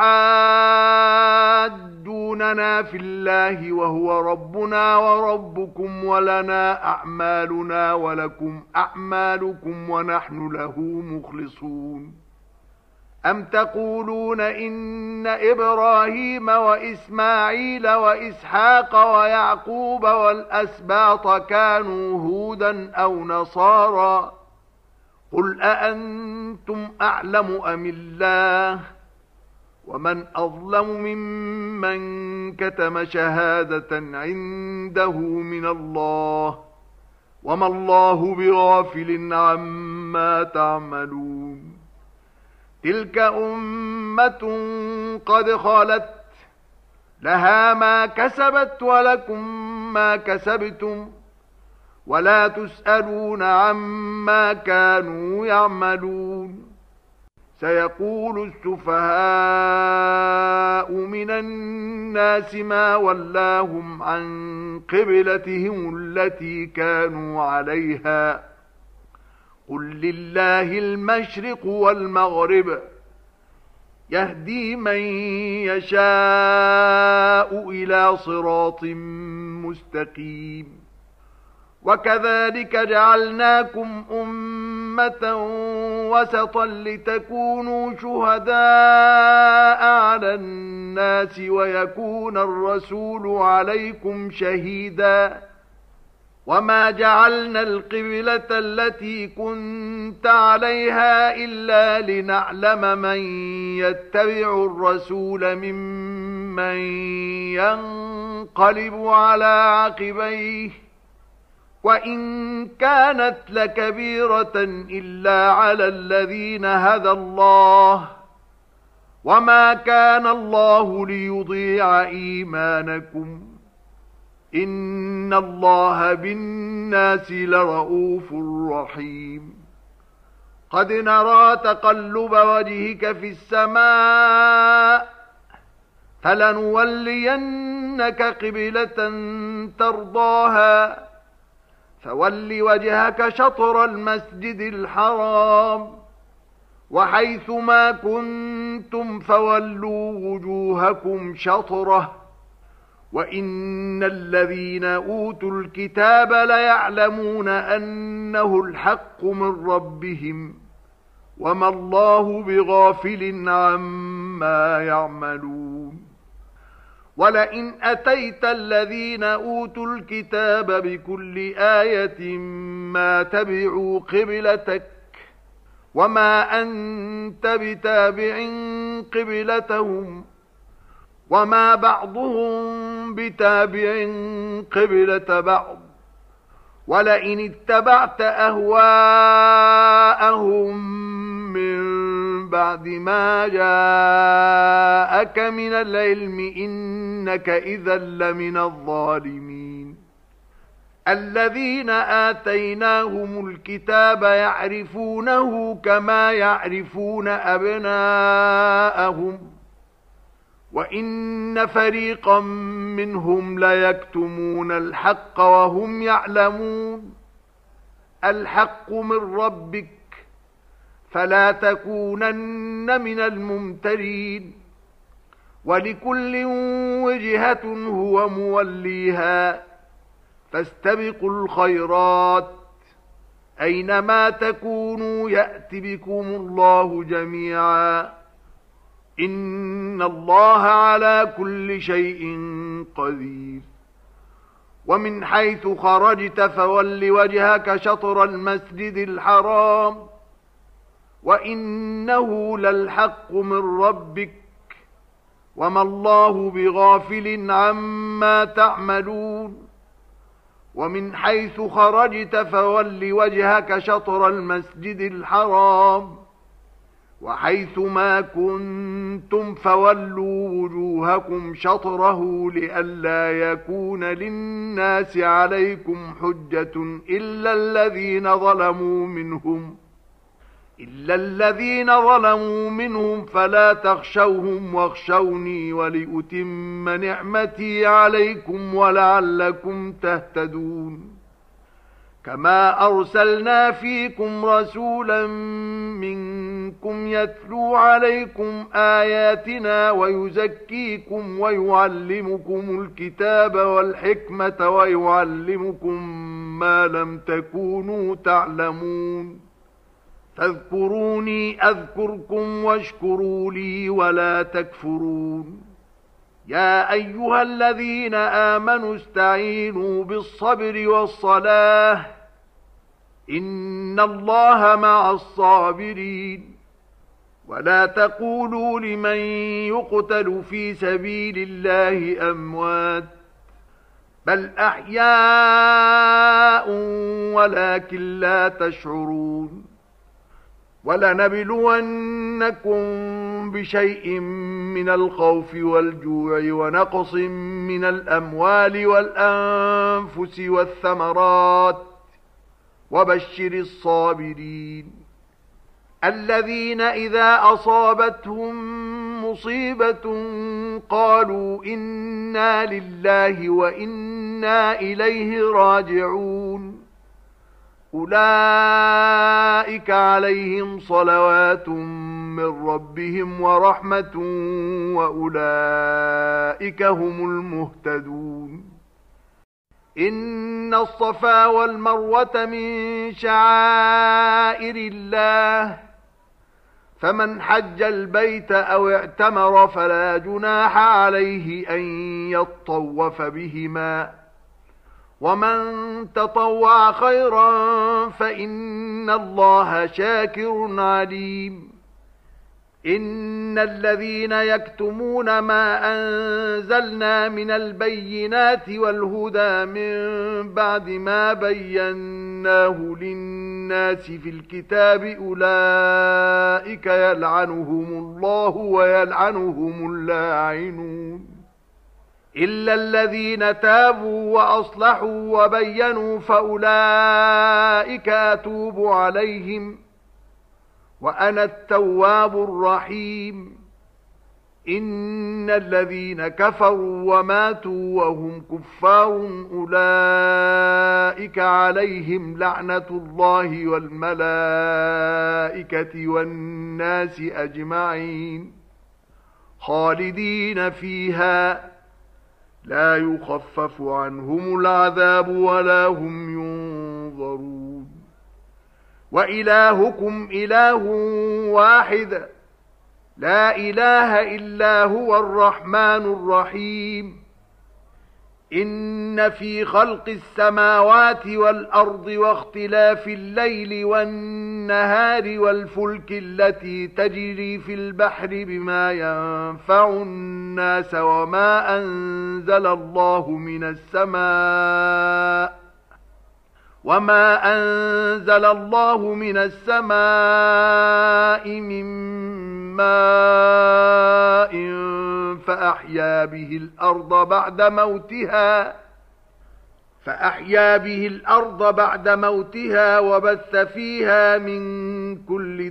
Speaker 1: أتحاجوننا في الله وهو ربنا وربكم ولنا أعمالنا ولكم أعمالكم ونحن له مخلصون. أم تقولون إن إبراهيم وإسماعيل وإسحاق ويعقوب والأسباط كانوا هودا أو نصارى؟ قل أأنتم أعلم أم الله؟ ومن أظلم ممن كتم شهادة عنده من الله وما الله بغافل عما تعملون. تلك أمة قد خلت لها ما كسبت ولكم ما كسبتم ولا تسألون عما كانوا يعملون. سيقول السفهاء من الناس ما ولاهم عن قبلتهم التي كانوا عليها قل لله المشرق والمغرب يهدي من يشاء إلى صراط مستقيم. وكذلك جعلناكم أمة وسطا لتكونوا شهداء على الناس ويكون الرسول عليكم شهيدا. وما جعلنا القبلة التي كنت عليها إلا لنعلم من يتبع الرسول ممن ينقلب على عقبيه وإن كانت لكبيرة إلا على الذين هدى الله وما كان الله ليضيع إيمانكم إن الله بالناس لرؤوف رحيم. قد نرى تقلب وجهك في السماء فلنولينك قبلة ترضاها فول وجهك شطر المسجد الحرام وحيث ما كنتم فولوا وجوهكم شطره وإن الذين أوتوا الكتاب ليعلمون أنه الحق من ربهم وما الله بغافل عما يعملون. ولئن أتيت الذين أوتوا الكتاب بكل آية ما تبعوا قبلتك وما أنت بتابع قبلتهم وما بعضهم بتابع قبلة بعض ولئن اتبعت أهواءهم من بعد ما جاءك من العلم إنك إذا لمن الظالمين. الذين آتيناهم الكتاب يعرفونه كما يعرفون أبناءهم وإن فريقا منهم ليكتمون الحق وهم يعلمون. الحق من ربك فلا تكونن من الممترين. ولكل وجهة هو موليها فاستبقوا الخيرات أينما تكونوا يأت بكم الله جميعا إن الله على كل شيء قدير. ومن حيث خرجت فول وجهك شطر المسجد الحرام وإنه للحق من ربك وما الله بغافل عما تعملون. ومن حيث خرجت فول وجهك شطر المسجد الحرام وحيثما كنتم فولوا وجوهكم شطره لئلا يكون للناس عليكم حجة إلا الذين ظلموا منهم فلا تخشوهم واخشوني ولأتم نعمتي عليكم ولعلكم تهتدون كما أرسلنا فيكم رسولا منكم يتلو عليكم آياتنا ويزكيكم ويعلمكم الكتاب والحكمة ويعلمكم ما لم تكونوا تعلمون فاذكروني أذكركم واشكروا لي ولا تكفرون يا أيها الذين آمنوا استعينوا بالصبر والصلاة إن الله مع الصابرين ولا تقولوا لمن يقتل في سبيل الله أموات بل أحياء ولكن لا تشعرون ولنبلونكم بشيء من الخوف والجوع ونقص من الأموال والأنفس والثمرات وبشر الصابرين الذين إذا أصابتهم مصيبة قالوا إنا لله وإنا إليه راجعون أولئك عليهم صلوات من ربهم ورحمة وأولئك هم المهتدون إن الصفا والمروة من شعائر الله فمن حج البيت أو اعتمر فلا جناح عليه أن يطوف بهما ومن تطوع خيرا فإن الله شاكر عليم إن الذين يكتمون ما أنزلنا من البينات والهدى من بعد ما بيناه للناس في الكتاب أولئك يلعنهم الله ويلعنهم اللاعنون إلا الذين تابوا وأصلحوا وبينوا فأولئك أتوب عليهم وأنا التواب الرحيم إن الذين كفروا وماتوا وهم كفار أولئك عليهم لعنة الله والملائكة والناس أجمعين خالدين فيها لا يخفف عنهم العذاب ولا هم ينظرون وإلهكم إله واحد لا إله إلا هو الرحمن الرحيم إن في خلق السماوات والأرض واختلاف الليل والنهار والفلك التي تجري في البحر بما ينفع الناس وما أنزل الله من السماء من ماء فأحيا به الأرض بعد موتها وبث فيها من كل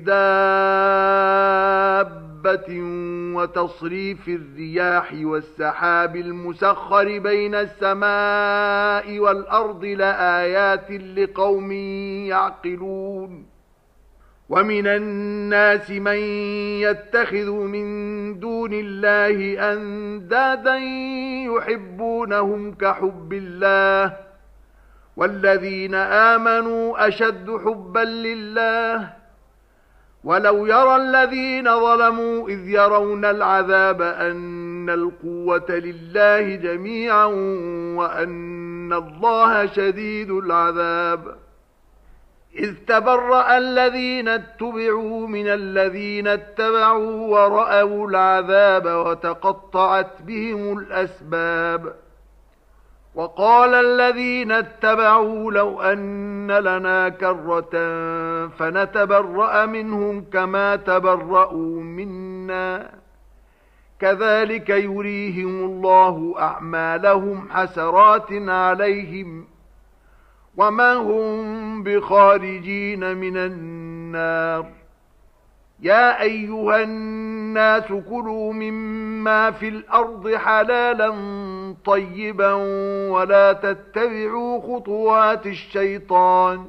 Speaker 1: دابة وتصريف الرياح والسحاب المسخر بين السماء والأرض لآيات لقوم يعقلون ومن الناس من يتخذ من دون الله أندادا يحبونهم كحب الله والذين آمنوا أشد حبا لله ولو يرى الذين ظلموا إذ يرون العذاب أن القوة لله جميعا وأن الله شديد العذاب إذ تبرأ الذين اتبعوا من الذين اتبعوا ورأوا العذاب وتقطعت بهم الأسباب وقال الذين اتبعوا لو أن لنا كرة فنتبرأ منهم كما تبرأوا منا كذلك يريهم الله أعمالهم حسرات عليهم وما هم بخارجين من النار يا أيها الناس كلوا مما في الأرض حلالا طيبا ولا تتبعوا خطوات الشيطان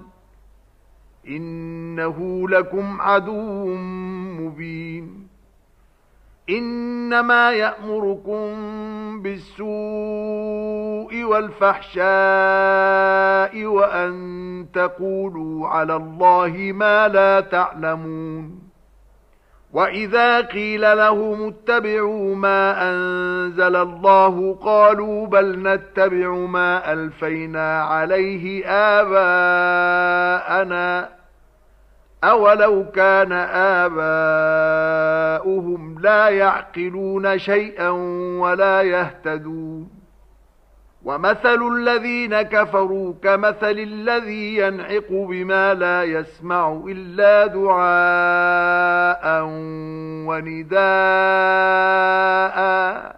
Speaker 1: إنه لكم عدو مبين إنما يأمركم بالسوء والفحشاء وأن تقولوا على الله ما لا تعلمون وإذا قيل لهم اتبعوا ما أنزل الله قالوا بل نتبع ما ألفينا عليه آباءنا أولو كان آباؤهم لا يعقلون شيئا ولا يهتدون ومثل الذين كفروا كمثل الذي ينعق بما لا يسمع إلا دعاء ونداء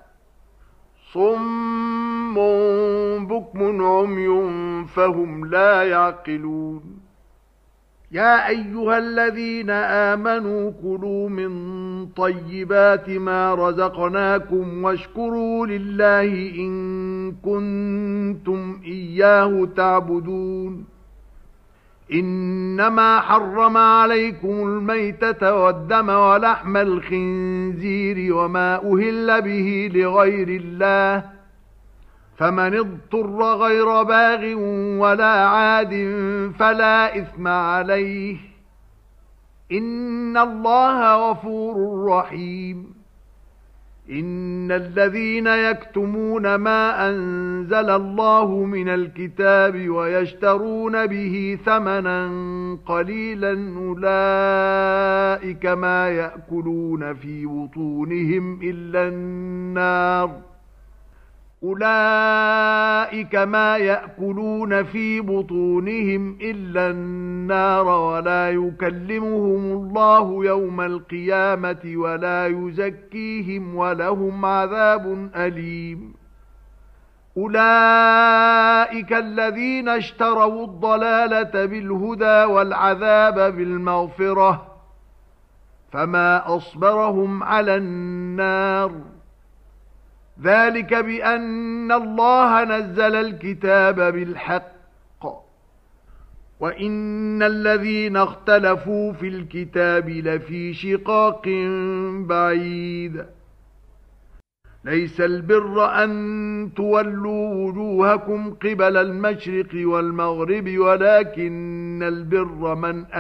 Speaker 1: صم بكم عمي فهم لا يعقلون يا أيها الذين آمنوا كلوا من طيبات ما رزقناكم واشكروا لله إن كنتم إياه تعبدون إنما حرم عليكم الميتة والدم ولحم الخنزير وما أهل به لغير الله فمن اضطر غير باغ ولا عاد فلا إثم عليه إن الله غفور رحيم إن الذين يكتمون ما أنزل الله من الكتاب ويشترون به ثمنا قليلا أولئك ما يأكلون في بطونهم إلا النار أولئك ما يأكلون في بطونهم إلا النار ولا يكلمهم الله يوم القيامة ولا يزكيهم ولهم عذاب أليم أولئك الذين اشتروا الضلالة بالهدى والعذاب بالمغفرة فما أصبرهم على النار ذلك بأن الله نزل الكتاب بالحق وإن الذين اختلفوا في الكتاب لفي شقاق بعيد ليس البر أن تولوا وجوهكم قبل المشرق والمغرب ولكن البر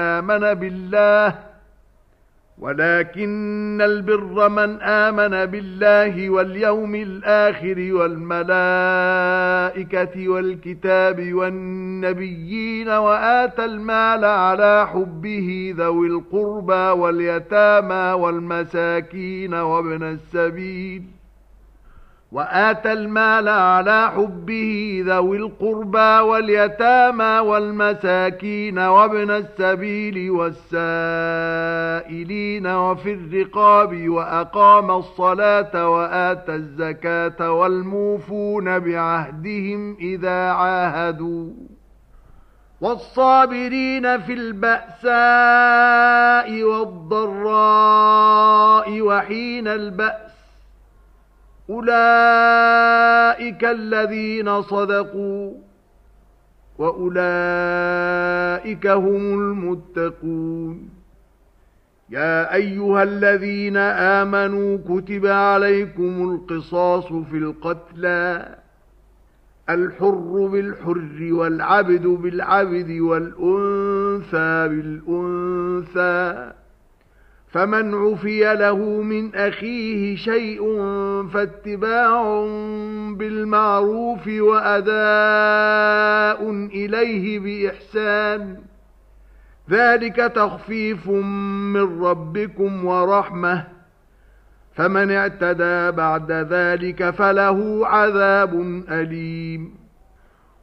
Speaker 1: من آمن بالله واليوم الآخر والملائكة والكتاب والنبيين وآتى المال على حبه ذوي القربى واليتامى والمساكين وابن السبيل وآتى المال على حبه ذوي القربى واليتامى والمساكين وابن السبيل والسائلين وفي الرقاب وأقام الصلاة وآتى الزكاة والموفون بعهدهم إذا عاهدوا والصابرين في البأساء والضراء وحين البأس أولئك الذين صدقوا وأولئك هم المتقون يا أيها الذين آمنوا كتب عليكم القصاص في القتلى الحر بالحر والعبد بالعبد والأنثى بالأنثى فمن عفي له من أخيه شيء فاتباع بالمعروف وأداء إليه بإحسان ذلك تخفيف من ربكم ورحمة فمن اعتدى بعد ذلك فله عذاب أليم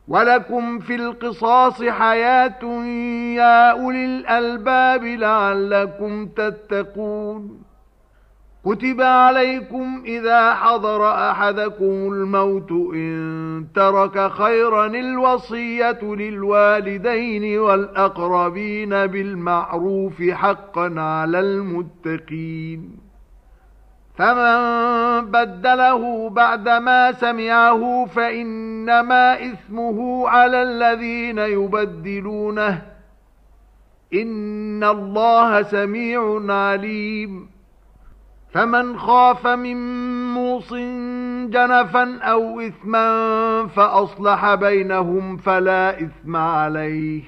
Speaker 1: ولكم في القصاص حياة يا أولي الألباب لعلكم تتقون كتب عليكم إذا حضر أحدكم الموت إن ترك خيرا الوصية للوالدين والأقربين بالمعروف حقا على المتقين فمن بدله بعدما سمعه فإنما إثمه على الذين يبدلونه إن الله سميع عليم فمن خاف من موص جنفا أو إثما فأصلح بينهم فلا إثم عليه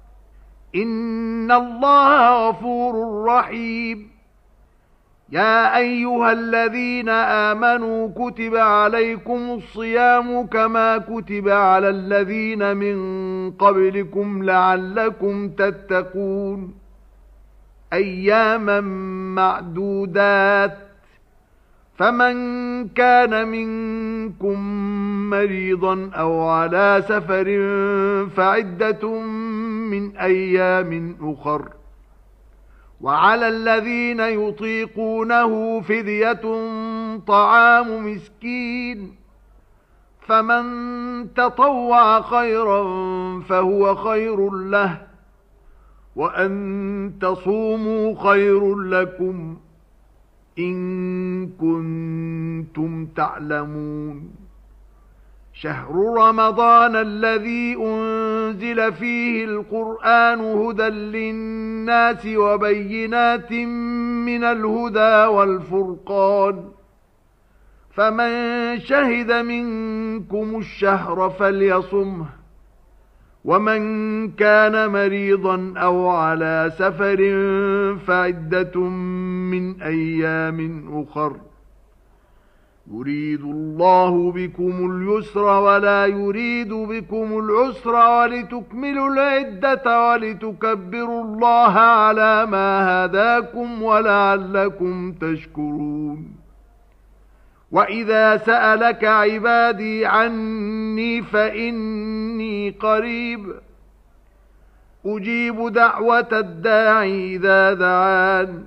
Speaker 1: إن الله غفور رحيم يا أيها الذين آمنوا كتب عليكم الصيام كما كتب على الذين من قبلكم لعلكم تتقون أياما معدودات فمن كان منكم مريضا أو على سفر فعدة من أيام أخر وعلى الذين يطيقونه فدية طعام مسكين فمن تطوع خيرا فهو خير له وأن تصوموا خير لكم إن كنتم تعلمون شهر رمضان الذي أنزل فيه القرآن هدى للناس وبينات من الهدى والفرقان فمن شهد منكم الشهر فليصمه ومن كان مريضا أو على سفر فعدة من أيام أخر يريد الله بكم اليسر ولا يريد بكم العسر ولتكملوا العدة ولتكبروا الله على ما هداكم ولعلكم تشكرون وإذا سألك عبادي عني فإني قريب أجيب دعوة الداعي إذا دعان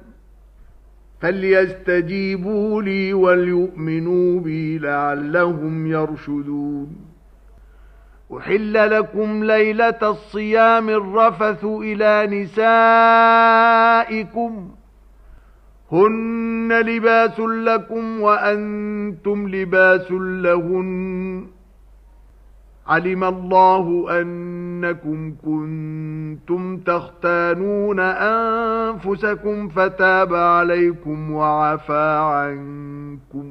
Speaker 1: فليستجيبوا لي وليؤمنوا بي لعلهم يرشدون أحل لكم ليلة الصيام الرفث إلى نسائكم هن لباس لكم وأنتم لباس لهن علم الله أنكم كنتم تختانون أنفسكم فتاب عليكم وعفى عنكم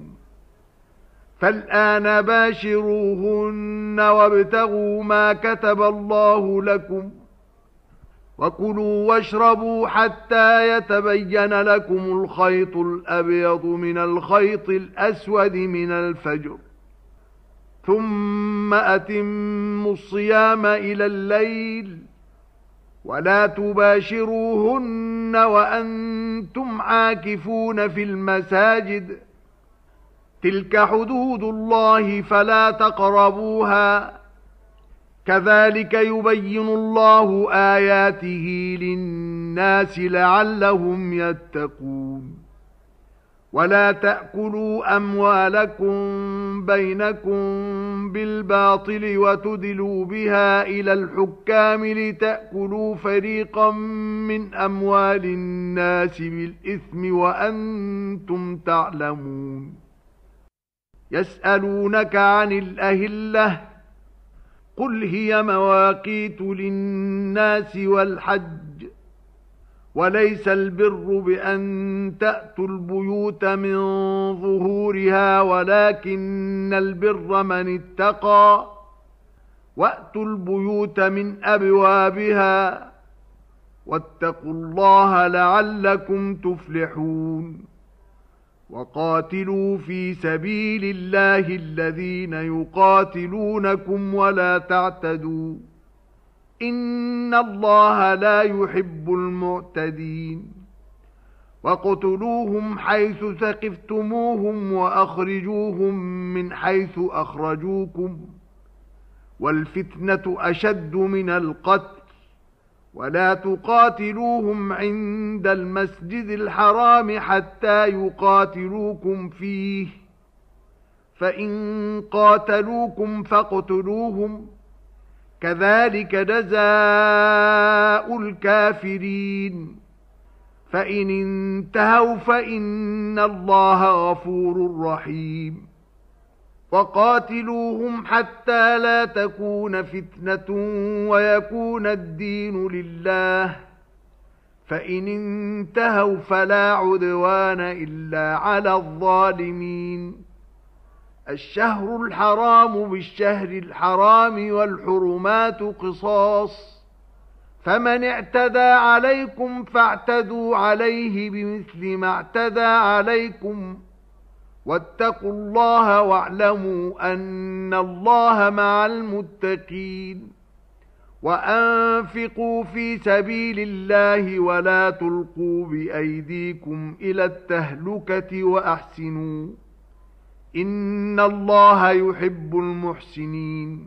Speaker 1: فالآن باشروهن وابتغوا ما كتب الله لكم وكلوا واشربوا حتى يتبين لكم الخيط الأبيض من الخيط الأسود من الفجر ثم أتموا الصيام إلى الليل ولا تباشروهن وأنتم عاكفون في المساجد تلك حدود الله فلا تقربوها كذلك يبين الله آياته للناس لعلهم يتقون ولا تأكلوا أموالكم بينكم بالباطل وتدلوا بها إلى الحكام لتأكلوا فريقا من أموال الناس بالإثم وأنتم تعلمون يسألونك عن الأهلة قل هي مواقيت للناس والحج وليس البر بأن تأتوا البيوت من ظهورها ولكن البر من اتقى وأتوا البيوت من أبوابها واتقوا الله لعلكم تفلحون وقاتلوا في سبيل الله الذين يقاتلونكم ولا تعتدوا إن الله لا يحب المعتدين وقتلوهم حيث ثقفتموهم وأخرجوهم من حيث أخرجوكم والفتنة أشد من القتل ولا تقاتلوهم عند المسجد الحرام حتى يقاتلوكم فيه فإن قاتلوكم فاقتلوهم كذلك جزاء الكافرين فإن انتهوا فإن الله غفور رحيم وقاتلوهم حتى لا تكون فتنة ويكون الدين لله فإن انتهوا فلا عدوان إلا على الظالمين الشهر الحرام بالشهر الحرام والحرمات قصاص فمن اعتدى عليكم فاعتدوا عليه بمثل ما اعتدى عليكم واتقوا الله واعلموا أن الله مع المتقين وأنفقوا في سبيل الله ولا تلقوا بأيديكم إلى التهلكة وأحسنوا إن الله يحب المحسنين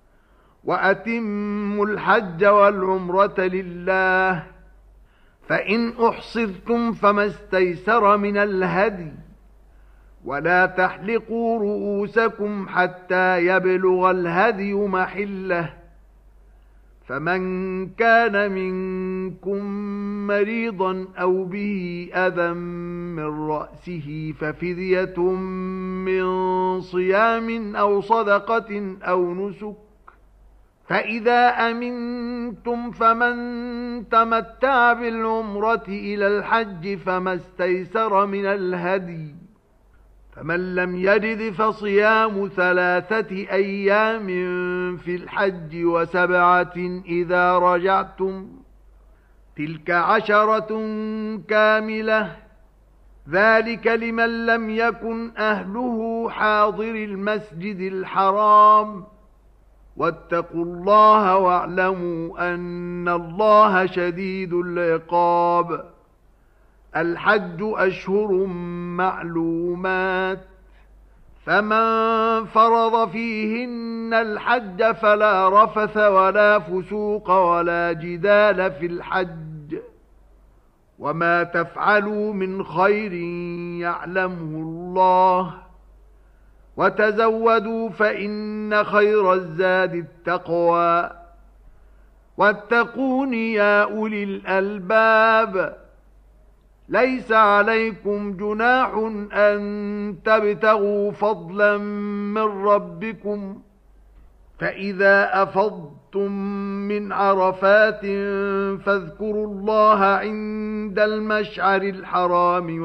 Speaker 1: وأتموا الحج والعمرة لله فإن أحصرتم فما استيسر من الهدي ولا تحلقوا رؤوسكم حتى يبلغ الهدي محله فمن كان منكم مريضا أو به أذى من رأسه ففدية من صيام أو صدقة أو نسك فإذا أمنتم فمن تمتع بالعمرة إلى الحج فما استيسر من الهدي فمن لم يجد فصيام 3 أيام في الحج و7 إذا رجعتم تلك 10 كاملة ذلك لمن لم يكن أهله حاضر المسجد الحرام واتقوا الله واعلموا أن الله شديد العقاب الحج أشهر معلومات فمن فرض فيهن الحج فلا رفث ولا فسوق ولا جدال في الحج وما تفعلوا من خير يعلمه الله وتزودوا فإن خير الزاد التقوى واتقون يا أولي الألباب ليس عليكم جناح أن تبتغوا فضلا من ربكم فإذا أفضتم من عرفات فاذكروا الله عند المشعر الحرام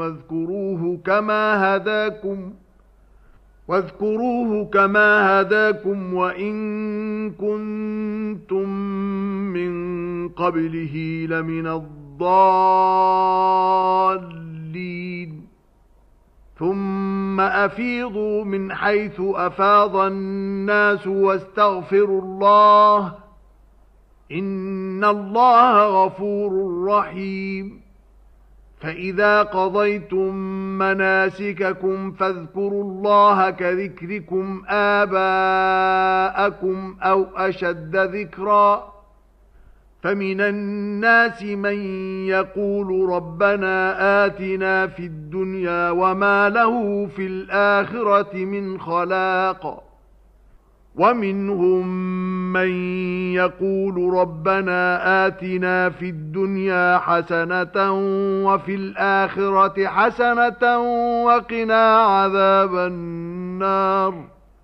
Speaker 1: واذكروه كما هداكم وإن كنتم من قبله لمن الضالين ثم أفيضوا من حيث أفاض الناس واستغفروا الله إن الله غفور رحيم فإذا قضيتم مناسككم فاذكروا الله كذكركم آباءكم أو أشد ذكرا فمن الناس من يقول ربنا آتنا في الدنيا وما له في الآخرة من خلاق ومنهم من يقول ربنا آتنا في الدنيا حسنة وفي الآخرة حسنة وقنا عذاب النار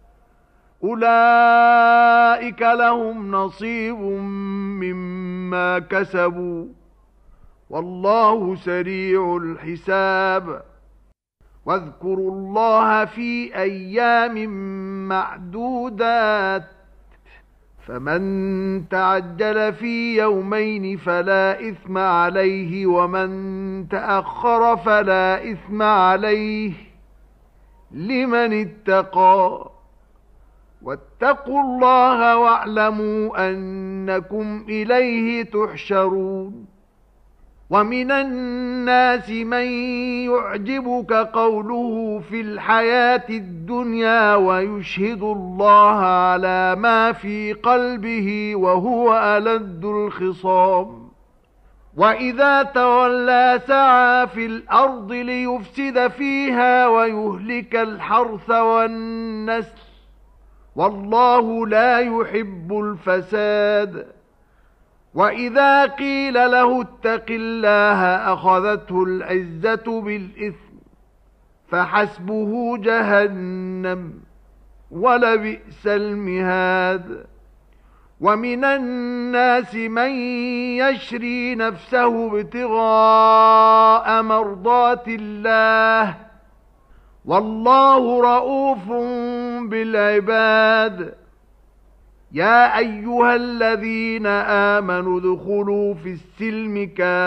Speaker 1: أولئك لهم نصيب مما كسبوا والله سريع الحساب واذكروا الله في أيام معدودات فمن تعجل في يومين فلا إثم عليه ومن تأخر فلا إثم عليه لمن اتقى واتقوا الله واعلموا أنكم إليه تحشرون ومن الناس من يعجبك قوله في الحياة الدنيا ويشهد الله على ما في قلبه وهو ألد الخصام وإذا تولى سعى في الأرض ليفسد فيها ويهلك الحرث والنسل والله لا يحب الفساد وإذا قيل له اتق الله أخذته العزة بالإثم فحسبه جهنم ولبئس المهاد ومن الناس من يشري نفسه ابتغاء مرضات الله والله رؤوف بالعباد يا أيها الذين آمنوا ادخلوا في السلم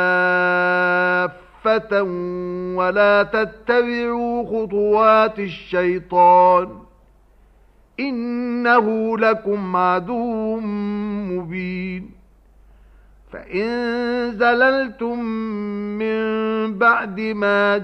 Speaker 1: كافة ولا تتبعوا خطوات الشيطان إنه لكم عدو مبين فإن زللتم من بعد ما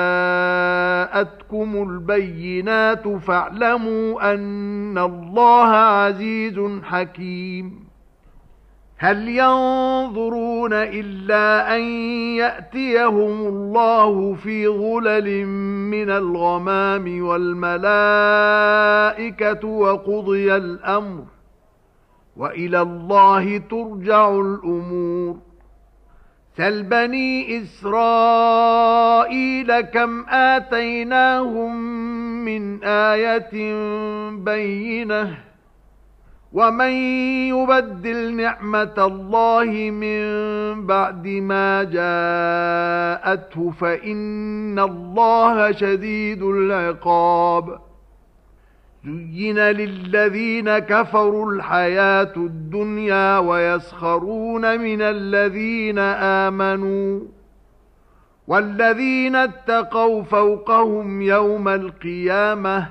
Speaker 1: جاءتكم البينات فاعلموا أن الله عزيز حكيم هل ينظرون إلا أن يأتيهم الله في ظلل من الغمام والملائكة وقضي الأمر وإلى الله ترجع الأمور سل بني إسرائيل كم آتيناهم من آية بينة ومن يبدل نعمة الله من بعد ما جاءته فإن الله شديد العقاب زين للذين كفروا الحياة الدنيا ويسخرون من الذين آمنوا والذين اتقوا فوقهم يوم القيامة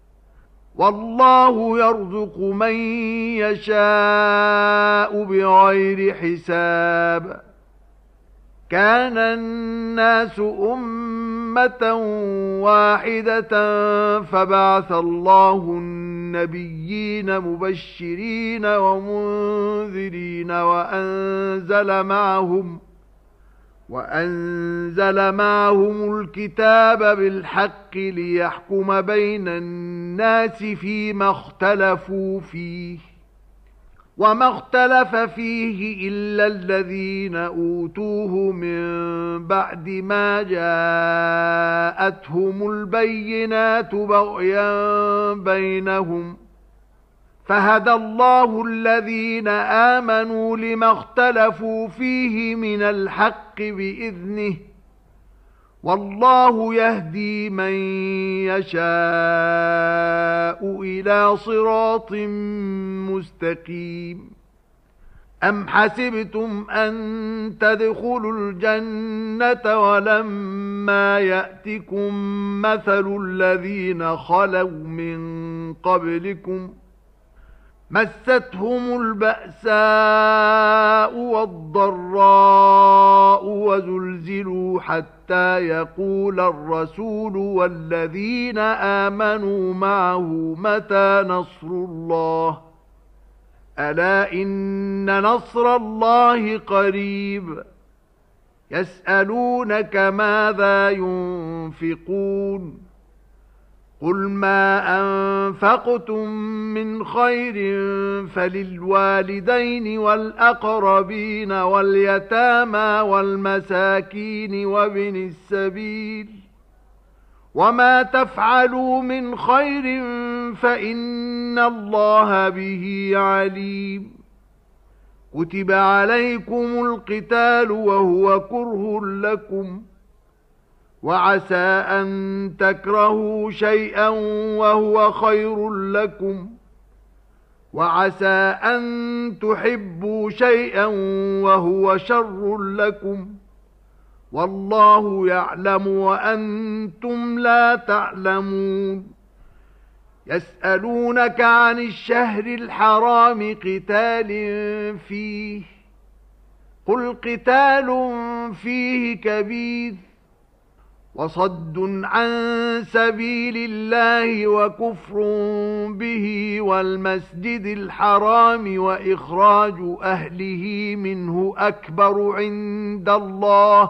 Speaker 1: والله يرزق من يشاء بغير حساب كان الناس أمة واحدة فبعث الله النبيين مبشرين ومنذرين وأنزل معهم الكتاب بالحق ليحكم بين الناس فيما اختلفوا فيه وما اختلف فيه إلا الذين أوتوه من بعد ما جاءتهم البينات بغيا بينهم فهدى الله الذين آمنوا لما اختلفوا فيه من الحق بإذنه والله يهدي من يشاء إلى صراط مستقيم أم حسبتم أن تدخلوا الجنة ولما يأتكم مثل الذين خلوا من قبلكم مستهم البأساء والضراء وزلزلوا حتى يقول الرسول والذين آمنوا معه متى نصر الله ألا إن نصر الله قريب يسألونك ماذا ينفقون قل ما أنفقتم من خير فللوالدين والأقربين واليتامى والمساكين وابن السبيل وما تفعلوا من خير فإن الله به عليم كتب عليكم القتال وهو كره لكم وعسى أن تكرهوا شيئا وهو خير لكم وعسى أن تحبوا شيئا وهو شر لكم والله يعلم وأنتم لا تعلمون يسألونك عن الشهر الحرام قتال فيه قل قتال فيه كبير وصد عن سبيل الله وكفر به والمسجد الحرام وإخراج أهله منه أكبر عند الله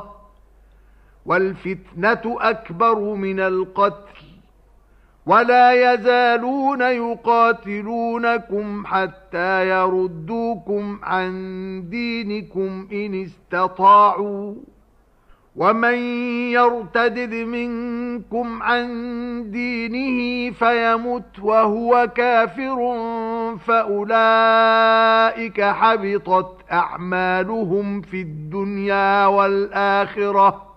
Speaker 1: والفتنة أكبر من القتل ولا يزالون يقاتلونكم حتى يردوكم عن دينكم إن استطاعوا ومن يرتدد منكم عن دينه فيمت وهو كافر فأولئك حبطت أعمالهم في الدنيا والآخرة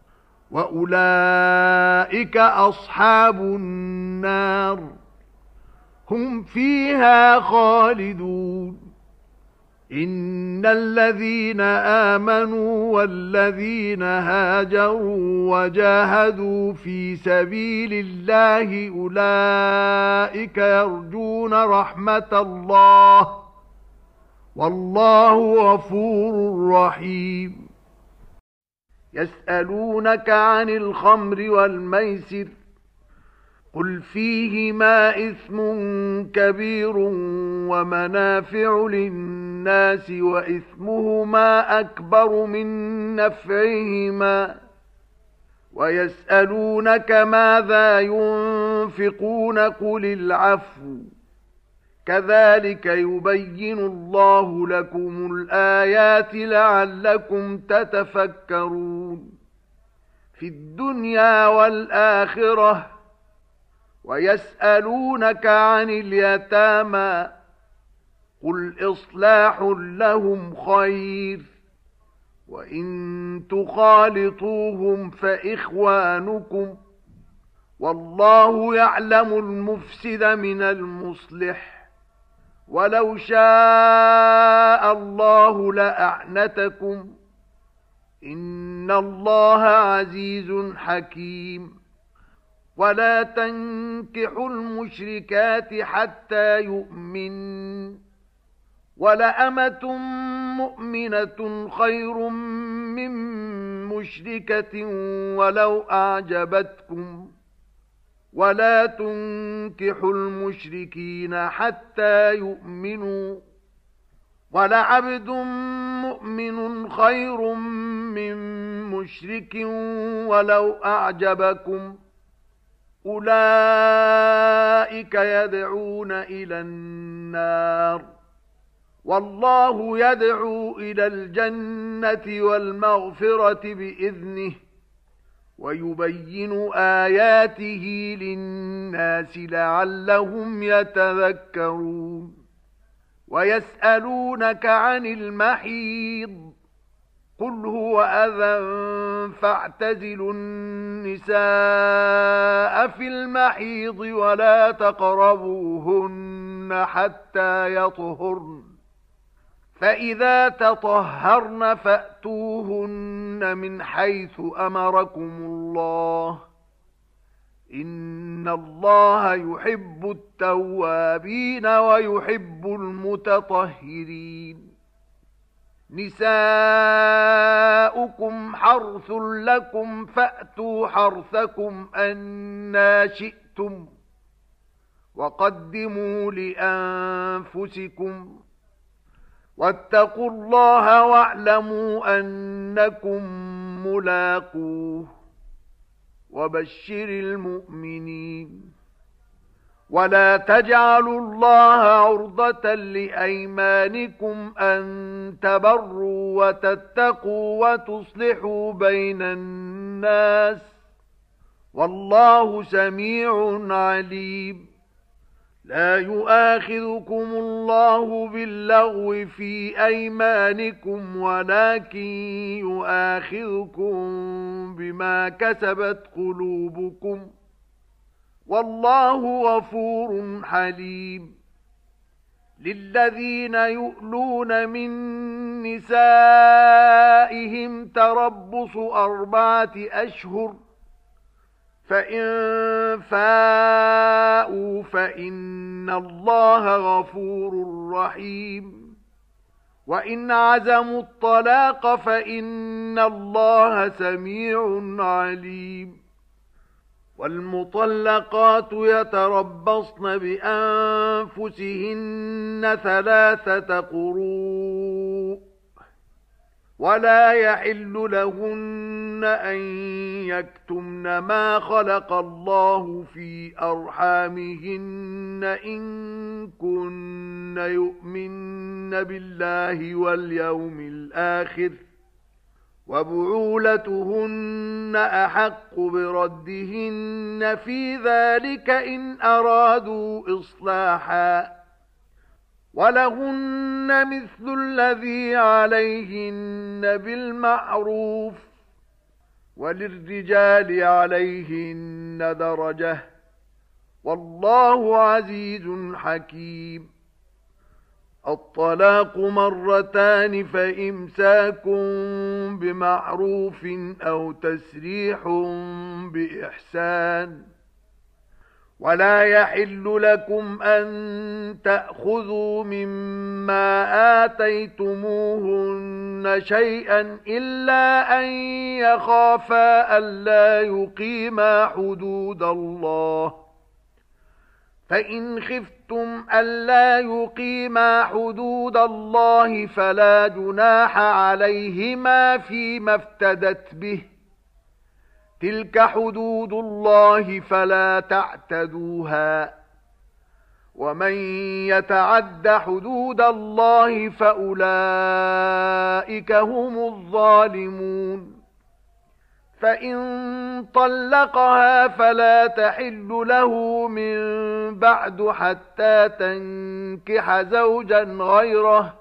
Speaker 1: وأولئك أصحاب النار هم فيها خالدون إن الذين آمنوا والذين هاجروا وجاهدوا في سبيل الله أولئك يرجون رحمة الله والله غفور رحيم يسألونك عن الخمر والميسر قل فيهما إثم كبير ومنافع للناس وإثمهما أكبر من نفعهما ويسألونك ماذا ينفقون قل العفو كذلك يبين الله لكم الآيات لعلكم تتفكرون في الدنيا والآخرة ويسألونك عن اليتامى قل إصلاح لهم خير وإن تخالطوهم فإخوانكم والله يعلم المفسد من المصلح ولو شاء الله لأعنتكم إن الله عزيز حكيم ولا تنكحوا المشركات حتى يؤمن ولأمة مؤمنة خير من مشركة ولو أعجبتكم ولا تنكحوا المشركين حتى يؤمنوا ولعبد مؤمن خير من مشرك ولو أعجبكم أولئك يدعون إلى النار والله يدعو إلى الجنة والمغفرة بإذنه ويبين آياته للناس لعلهم يتذكرون ويسألونك عن المحيض قل هو أذى فاعتزلوا النساء في المحيض ولا تقربوهن حتى يطهرن فإذا تطهرن فأتوهن من حيث أمركم الله إن الله يحب التوابين ويحب المتطهرين نساؤكم حرث لكم فأتوا حرثكم أنى شئتم وقدموا لأنفسكم واتقوا الله واعلموا أنكم ملاقوه وبشر المؤمنين ولا تجعلوا الله عرضة لأيمانكم أن تبروا وتتقوا وتصلحوا بين الناس والله سميع عليم لا يؤاخذكم الله باللغو في أيمانكم ولكن يؤاخذكم بما كسبت قلوبكم والله غفور حليم للذين يؤلون من نسائهم تربص 4 أشهر فإن فاءوا فإن الله غفور رحيم وإن عزموا الطلاق فإن الله سميع عليم والمطلقات يتربصن بأنفسهن 3 قروء ولا يحل لهن أن يكتمن ما خلق الله في أرحامهن إن كن يؤمن بالله واليوم الآخر وبعولتهن أحق بردهن في ذلك إن أرادوا إصلاحا ولهن مثل الذي عليهن بالمعروف وللرجال عليهن درجة والله عزيز حكيم الطلاق 2 فإمساك بمعروف أو تسريح بإحسان ولا يحل لكم أن تأخذوا مما آتيتموهن شيئا إلا أن يخافا ألا يقيما حدود الله فإن خفتم ألا يقيما حدود الله فلا جناح عليهما فيما افتدت به تلك حدود الله فلا تعتدوها ومن يتعد حدود الله فأولئك هم الظالمون فإن طلقها فلا تحل له من بعد حتى تنكح زوجا غيره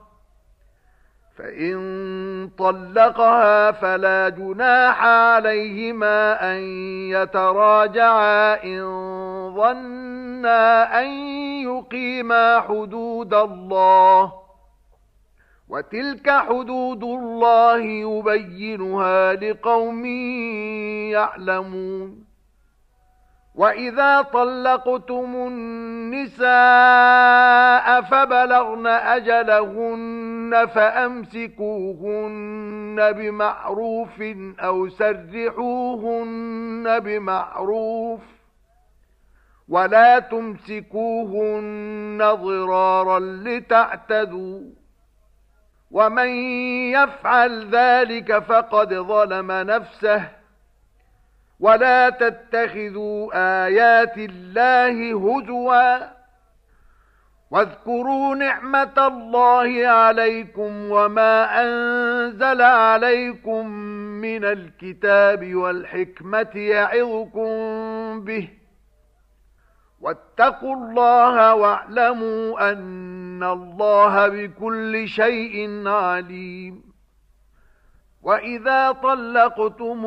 Speaker 1: فإن طلقها فلا جناح عليهما أن يتراجعا إن ظنا أن يقيما حدود الله وتلك حدود الله يبينها لقوم يعلمون وإذا طلقتم النساء فبلغن أجلهن فأمسكوهن بمعروف أو سرحوهن بمعروف ولا تمسكوهن ضرارا لتعتدوا ومن يفعل ذلك فقد ظلم نفسه ولا تتخذوا آيات الله هزوا واذكروا نعمة الله عليكم وما أنزل عليكم من الكتاب والحكمة يعظكم به واتقوا الله واعلموا أن الله بكل شيء عليم وإذا طلقتم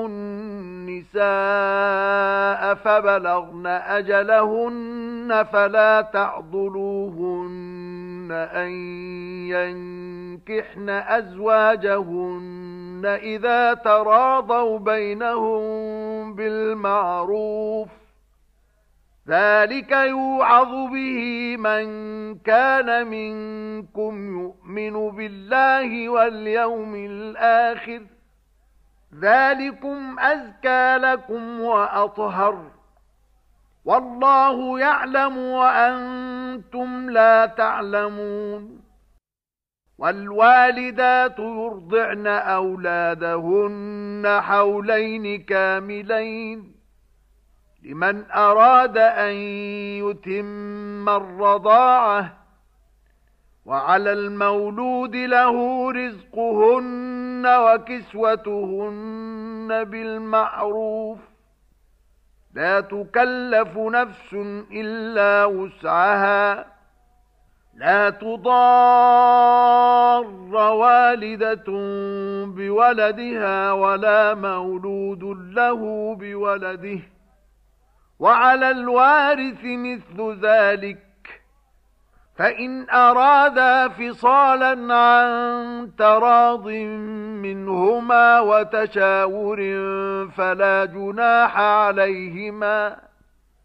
Speaker 1: النساء فبلغن أجلهن فلا تعضلوهن أن ينكحن أزواجهن إذا تراضوا بينهم بالمعروف ذلك يوعظ به من كان منكم يؤمن بالله واليوم الآخر ذلكم أزكى لكم وأطهر والله يعلم وأنتم لا تعلمون والوالدات يرضعن أولادهن حولين كاملين لمن أراد أن يتم الرضاعة وعلى المولود له رزقهن وكسوتهن بالمعروف لا تكلف نفس إلا وسعها لا تضار والدة بولدها ولا مولود له بولده وعلى الوارث مثل ذلك فإن أرادا فصالا عن تراض منهما وتشاور فلا جناح عليهما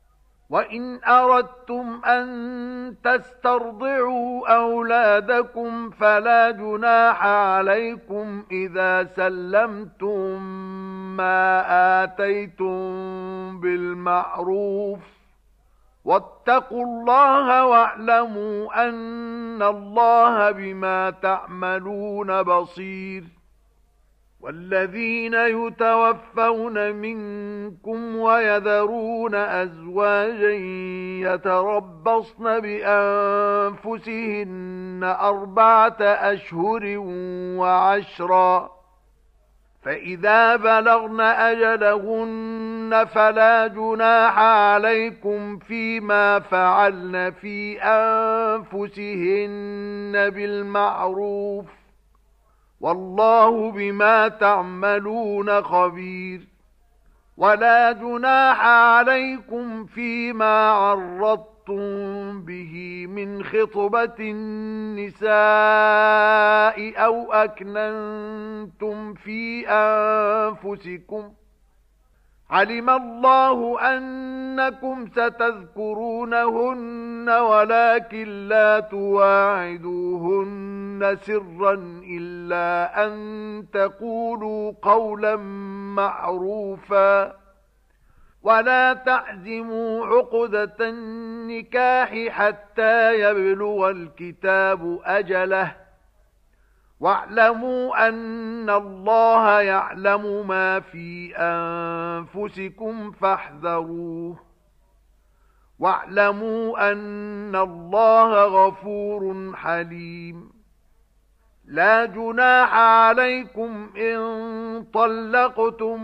Speaker 1: وَإِنْ أَرَدْتُمْ أَن تَسْتَرْضِعُوا أَوْلَادَكُمْ فَلَا جُنَاحَ عَلَيْكُمْ إِذَا سَلَّمْتُم مَّا آتَيْتُم بِالْمَعْرُوفِ وَاتَّقُوا اللَّهَ وَاعْلَمُوا أَنَّ اللَّهَ بِمَا تَعْمَلُونَ بَصِيرٌ وَالَّذِينَ يُتَوَفَّوْنَ مِنكُمْ وَيَذَرُونَ أَزْوَاجًا يَتَرَبَّصْنَ بِأَنفُسِهِنَّ 4 أشهر و10 فَإِذَا بَلَغْنَ أَجَلَهُنَّ فَلَا جُنَاحَ عَلَيْكُمْ فِيمَا فَعَلْنَ فِي أَنفُسِهِنَّ بِالْمَعْرُوفِ وَاللَّهُ بِمَا تَعْمَلُونَ خَبِيرٌ وَلَا جُنَاحَ عَلَيْكُمْ فِيمَا عَرَّضْتُمْ بِهِ مِنْ خِطْبَةِ النِّسَاءِ أَوْ أَكْنَنتُمْ فِي أَنفُسِكُمْ عَلِمَ اللَّهُ أَنَّكُمْ سَتَذْكُرُونَهُنَّ وَلَكِنْ لَا تُوَاعِدُوهُنَّ سِرًّا إِلَّا أَن تَقُولُوا قَوْلًا مَّعْرُوفًا وَلَا تَعْزِمُوا عُقْدَةَ النِّكَاحِ حَتَّى يَبْلُغَ الْكِتَابُ أَجَلَهُ وَاعْلَمُوا أَنَّ اللَّهَ يَعْلَمُ مَا فِي أَنفُسِكُمْ فَاحْذَرُوهُ وَاعْلَمُوا أَنَّ اللَّهَ غَفُورٌ حَلِيمٌ لا جُنَاحَ عَلَيْكُمْ إِن طَلَّقْتُمُ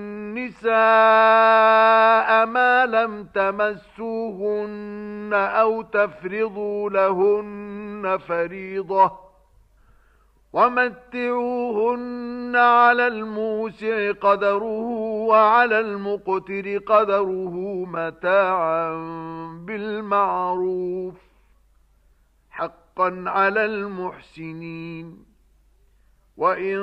Speaker 1: النِّسَاءَ مَا لَمْ تَمَسُّوهُنَّ أَوْ تَفْرِضُوا لَهُنَّ فَرِيضَةً وَمَتِّعُوهُنَّ عَلَى الْمُوسِعِ قَدَرُهُ وَعَلَى الْمُقْتِرِ قَدَرُهُ مَتَاعًا بِالْمَعْرُوفِ حَقًّا عَلَى الْمُحْسِنِينَ وَإِن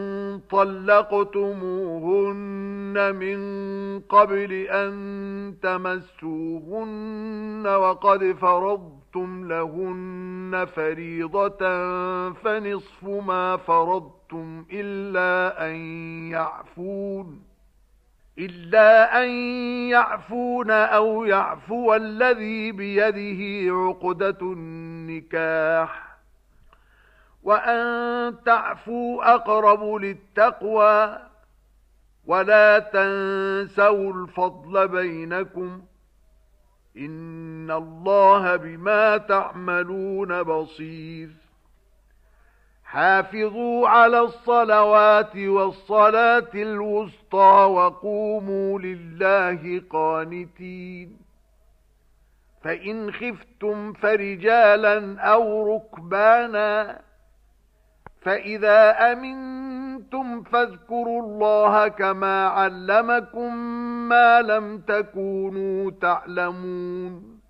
Speaker 1: طَلَّقْتُمُوهُنَّ مِن قَبْلِ أَن تَمَسُّوهُنَّ وَقَدْ فرضتم لهن فريضة فنصف ما فرضتم إلا أن يعفون أو يعفو الذي بيده عقدة النكاح وأن تعفوا أقرب للتقوى ولا تنسوا الفضل بينكم إن الله بما تعملون بصير حافظوا على الصلوات والصلاة الوسطى وقوموا لله قانتين فإن خفتم فرجالا أو ركبانا فإذا أمنتم فاذكروا الله كما علمكم ما لم تكونوا تعلمون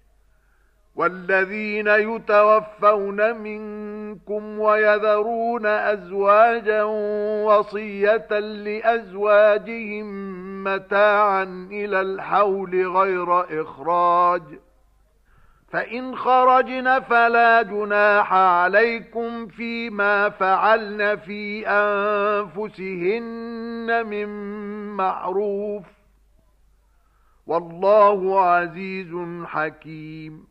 Speaker 1: والذين يتوفون منكم ويذرون أزواجا وصية لأزواجهم متاعا إلى الحول غير إخراج فإن خرجن فلا جناح عليكم فيما فعلن في أنفسهن من معروف والله عزيز حكيم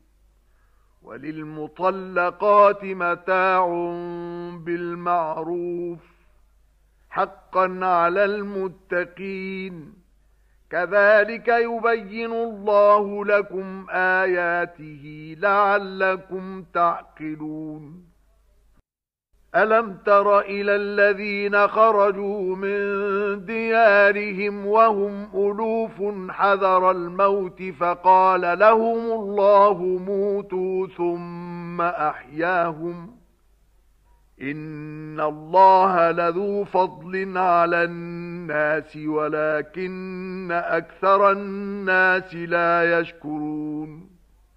Speaker 1: وللمطلقات متاع بالمعروف حقا على المتقين كذلك يبين الله لكم آياته لعلكم تعقلون ألم تر إلى الذين خرجوا من ديارهم وهم ألوف حذر الموت فقال لهم الله موتوا ثم أحياهم إن الله لذو فضل على الناس ولكن أكثر الناس لا يشكرون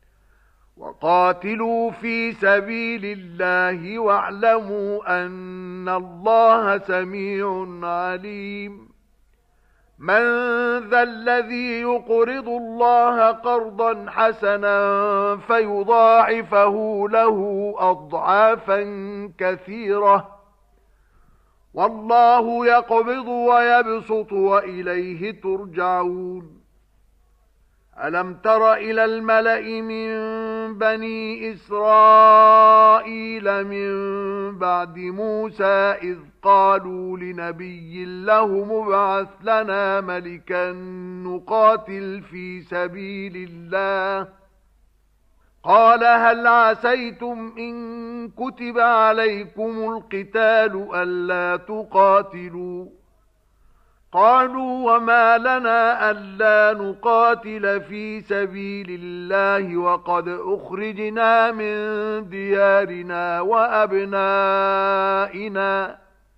Speaker 1: وقاتلوا في سبيل الله واعلموا أن الله سميع عليم من ذا الذي يقرض الله قرضا حسنا فيضاعفه له أضعافا كثيرة والله يقبض ويبسط وإليه ترجعون ألم تر إلى الملأ من بني إسرائيل من بعد موسى إذ قالوا لنبي له مبعث لنا ملكا نقاتل في سبيل الله قال هل عسيتم إن كتب عليكم القتال ألا تقاتلوا قالوا وما لنا ألا نقاتل في سبيل الله وقد أخرجنا من ديارنا وأبنائنا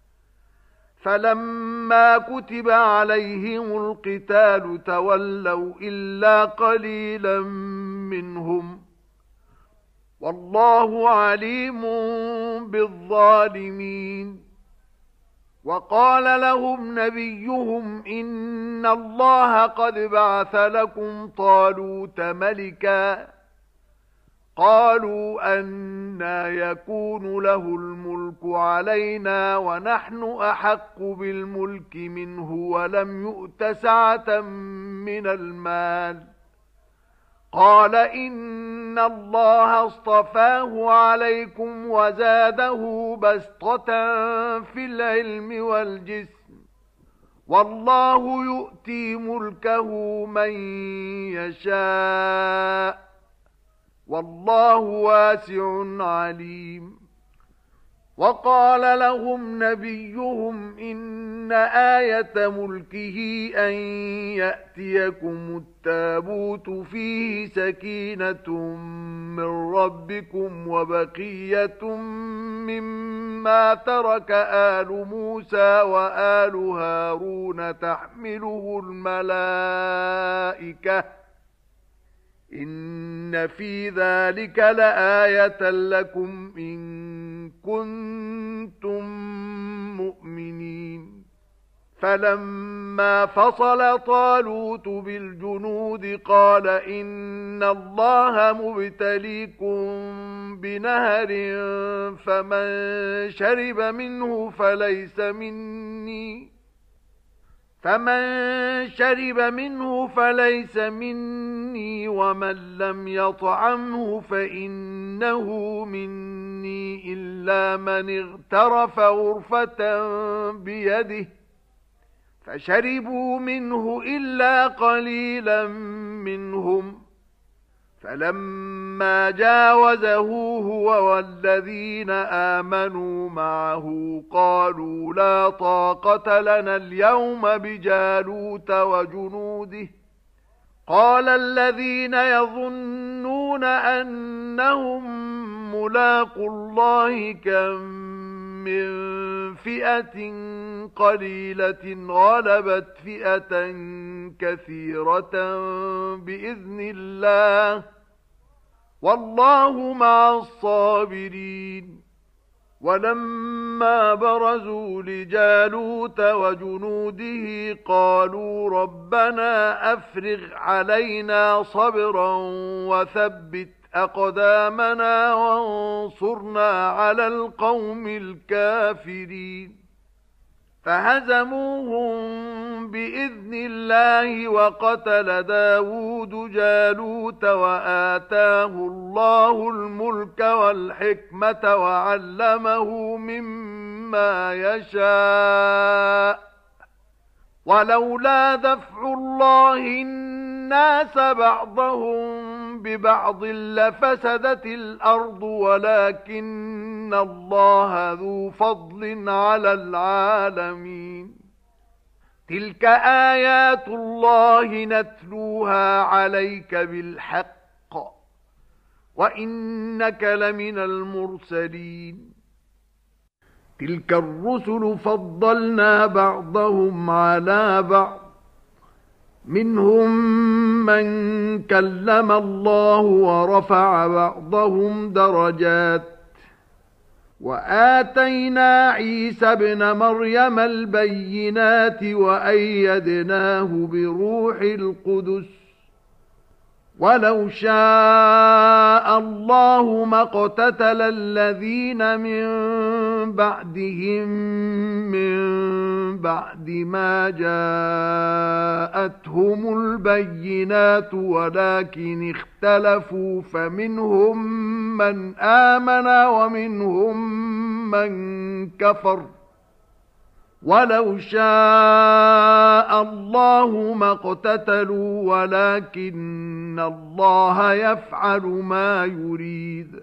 Speaker 1: فلما كتب عليهم القتال تولوا إلا قليلا منهم والله عليم بالظالمين وقال لهم نبيهم إن الله قد بعث لكم طالوت ملكا قالوا أنى يكون له الملك علينا ونحن أحق بالملك منه ولم يؤت سعة من المال قال إن الله اصطفاه عليكم وزاده بسطة في العلم والجسم والله يؤتي ملكه من يشاء والله واسع عليم وقال لهم نبيهم إن آية ملكه أن يأتيكم التابوت فيه سكينة من ربكم وبقية مما ترك آل موسى وآل هارون تحمله الملائكة إن في ذلك لآية لكم إن كنتم مؤمنين فلما فصل طالوت بالجنود قال إن الله مبتليكم بنهر فمن شرب منه فليس مني ومن لم يطعمه فإنه مني إلا من اغترف غرفة بيده فشربوا منه إلا قليلا منهم فلما جاوزه هو والذين آمنوا معه قالوا لا طاقة لنا اليوم بجالوت وجنوده قال الذين يظنون أنهم ملاقوا الله كم من فئة قليلة غلبت فئة كثيرة بإذن الله والله مع الصابرين ولما برزوا لجالوت وجنوده قالوا ربنا أفرغ علينا صبرا وثبت أقدامنا وانصرنا على القوم الكافرين فهزموهم بإذن الله وقتل داود جالوت وآتاه الله الملك والحكمة وعلمه مما يشاء ولولا دفع الله الناس بعضهم ببعض لفسدت الأرض ولكن الله ذو فضل على العالمين تلك آيات الله نتلوها عليك بالحق وإنك لمن المرسلين تلك الرسل فضلنا بعضهم على بعض منهم من كلم الله ورفع بعضهم درجات وآتينا عيسى ابن مريم البينات وأيدناه بروح القدس ولو شاء الله ما اقتتل الذين من بعدهم من بعد ما جاءتهم البينات ولكن اختلفوا فمنهم من آمن ومنهم من كفر ولو شاء الله ما اقتتلوا ولكن الله يفعل ما يريد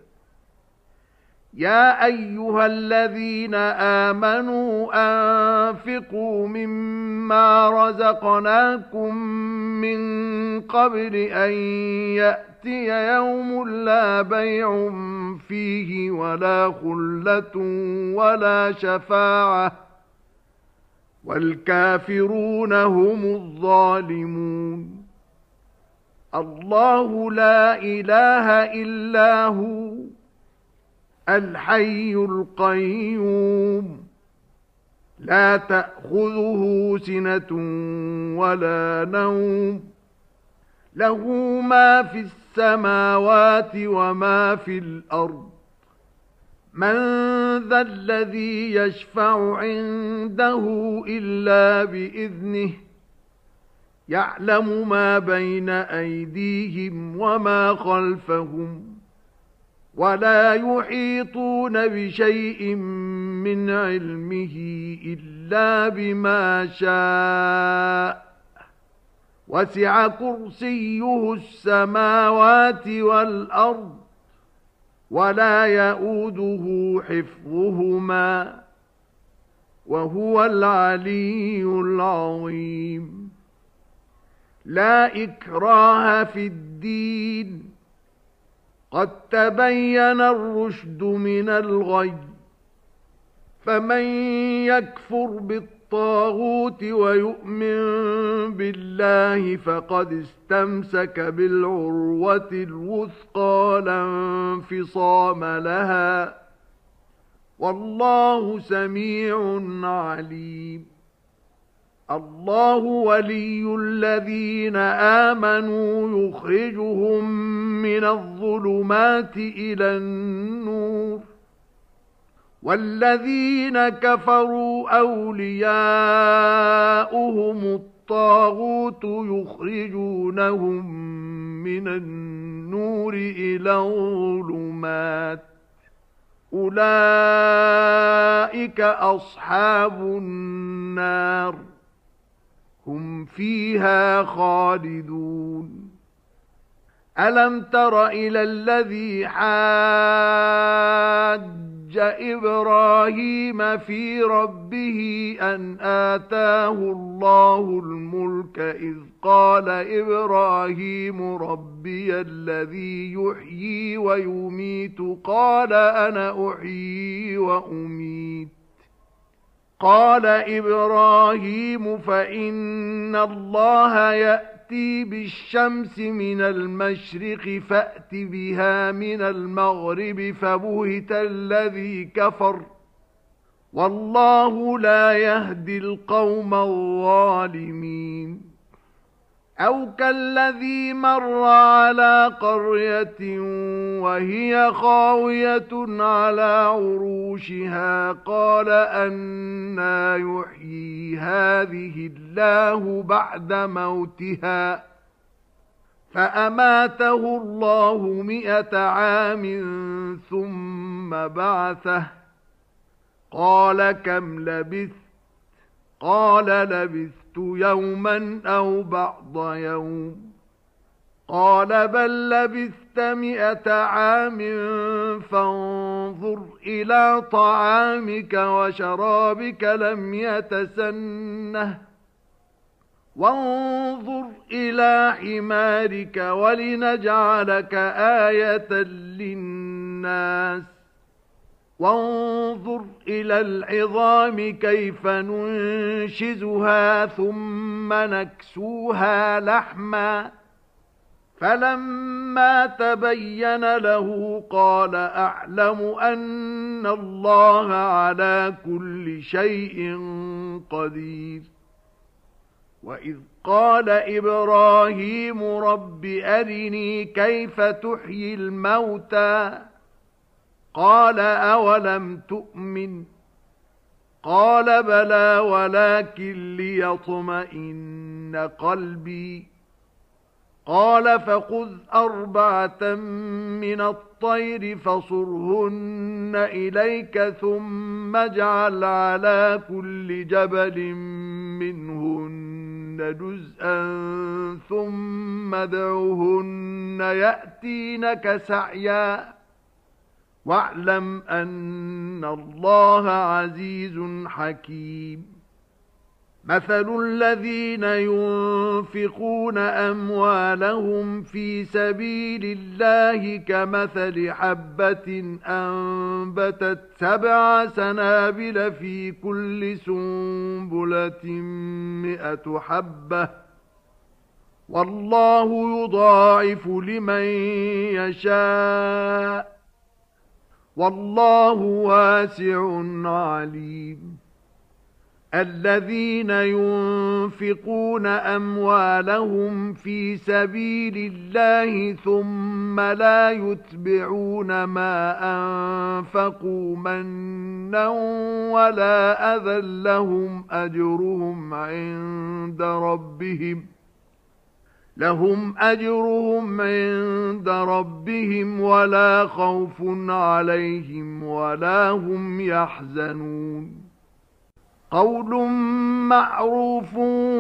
Speaker 1: يا أيها الذين آمنوا أنفقوا مما رزقناكم من قبل أن يأتي يوم لا بيع فيه ولا خلة ولا شفاعة والكافرون هم الظالمون الله لا إله إلا هو الحي القيوم لا تأخذه سنة ولا نوم له ما في السماوات وما في الأرض من ذا الذي يشفع عنده إلا بإذنه يعلم ما بين أيديهم وما خلفهم ولا يحيطون بشيء من علمه إلا بما شاء وسع كرسيه السماوات والأرض ولا يؤوده حفظهما وهو العلي العظيم لا إكراه في الدين قد تبين الرشد من الغي فمن يكفر بالطاغوت ويؤمن بالله فقد استمسك بالعروة الوثقى لا انفصام لها والله سميع عليم الله ولي الذين آمنوا يخرجهم من الظلمات إلى النور والذين كفروا أولياؤهم الطاغوت يخرجونهم من النور إلى الظلمات أولئك أصحاب النار هم فيها خالدون ألم تر إلى الذي حاج إبراهيم في ربه أن آتاه الله الملك إذ قال إبراهيم ربي الذي يحيي ويميت قال أنا أحيي وأميت قال إبراهيم فإن الله يأتي بالشمس من المشرق فأت بها من المغرب فبهت الذي كفر والله لا يهدي القوم الظالمين أو كالذي مر على قرية وهي خاوية على عروشها قال أنى يحيي هذه الله بعد موتها فأماته الله 100 عام ثم بعثه قال كم لبثت قال لبثت يوما أو بعض يوم قال بل لبثت 100 عام فانظر إلى طعامك وشرابك لم يتسنه وانظر إلى حمارك ولنجعلك آية للناس وانظر إلى العظام كيف ننشزها ثم نكسوها لحما فلما تبين له قال أعلم أن الله على كل شيء قدير. وإذ قال إبراهيم رب أرني كيف تحيي الموتى قال أولم تؤمن قال بلى ولكن ليطمئن قلبي قال فخذ 4 من الطير فصرهن إليك ثم اجعل على كل جبل منهن جزءا ثم ادعهن يأتينك سعيا واعلم أن الله عزيز حكيم. مثل الذين ينفقون أموالهم في سبيل الله كمثل حبة أنبتت 7 سنابل في كل سنبلة 100 حبة والله يضاعف لمن يشاء والله واسع عليم. الذين ينفقون أموالهم في سبيل الله ثم لا يتبعون ما أنفقوا منا ولا أذى لهم أجرهم عند ربهم ولا خوف عليهم ولا هم يحزنون. قول معروف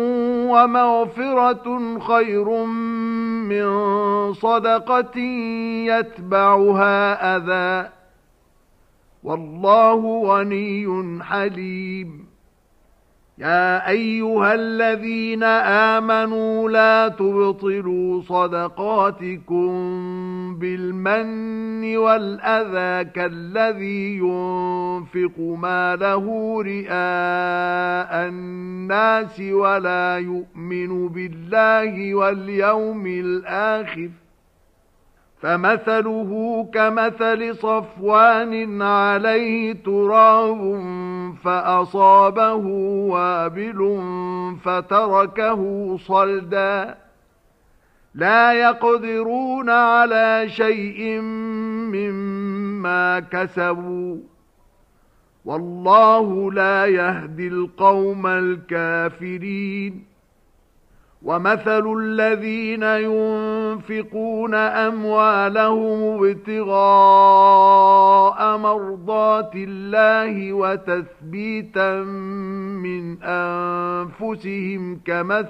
Speaker 1: ومغفرة خير من صدقة يتبعها أذى والله غني حليم. يا أيها الذين آمنوا لا تبطلوا صدقاتكم بالمن والأذى كالذي ينفق ماله رئاء الناس ولا يؤمن بالله واليوم الآخر فمثله كمثل صفوان عليه تراب فأصابه وابل فتركه صلدا لا يقدرون على شيء مما كسبوا والله لا يهدي القوم الكافرين. ومثل الذين ينفقون أموالهم ابتغاء مرضات الله وتثبيتا من أنفسهم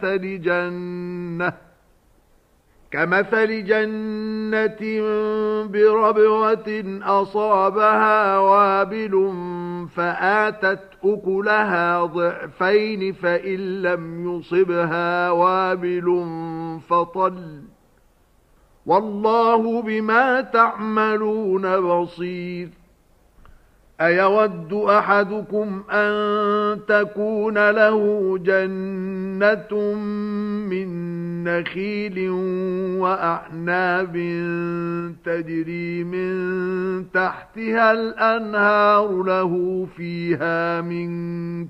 Speaker 1: كمثل جنة بربوة أصابها وابل فآتت أكلها ضعفين فإن لم يصبها وابل فطل والله بما تعملون بصير. أيود أحدكم أن تكون له جنة من نخيل وأعناب تجري من تحتها الأنهار له فيها من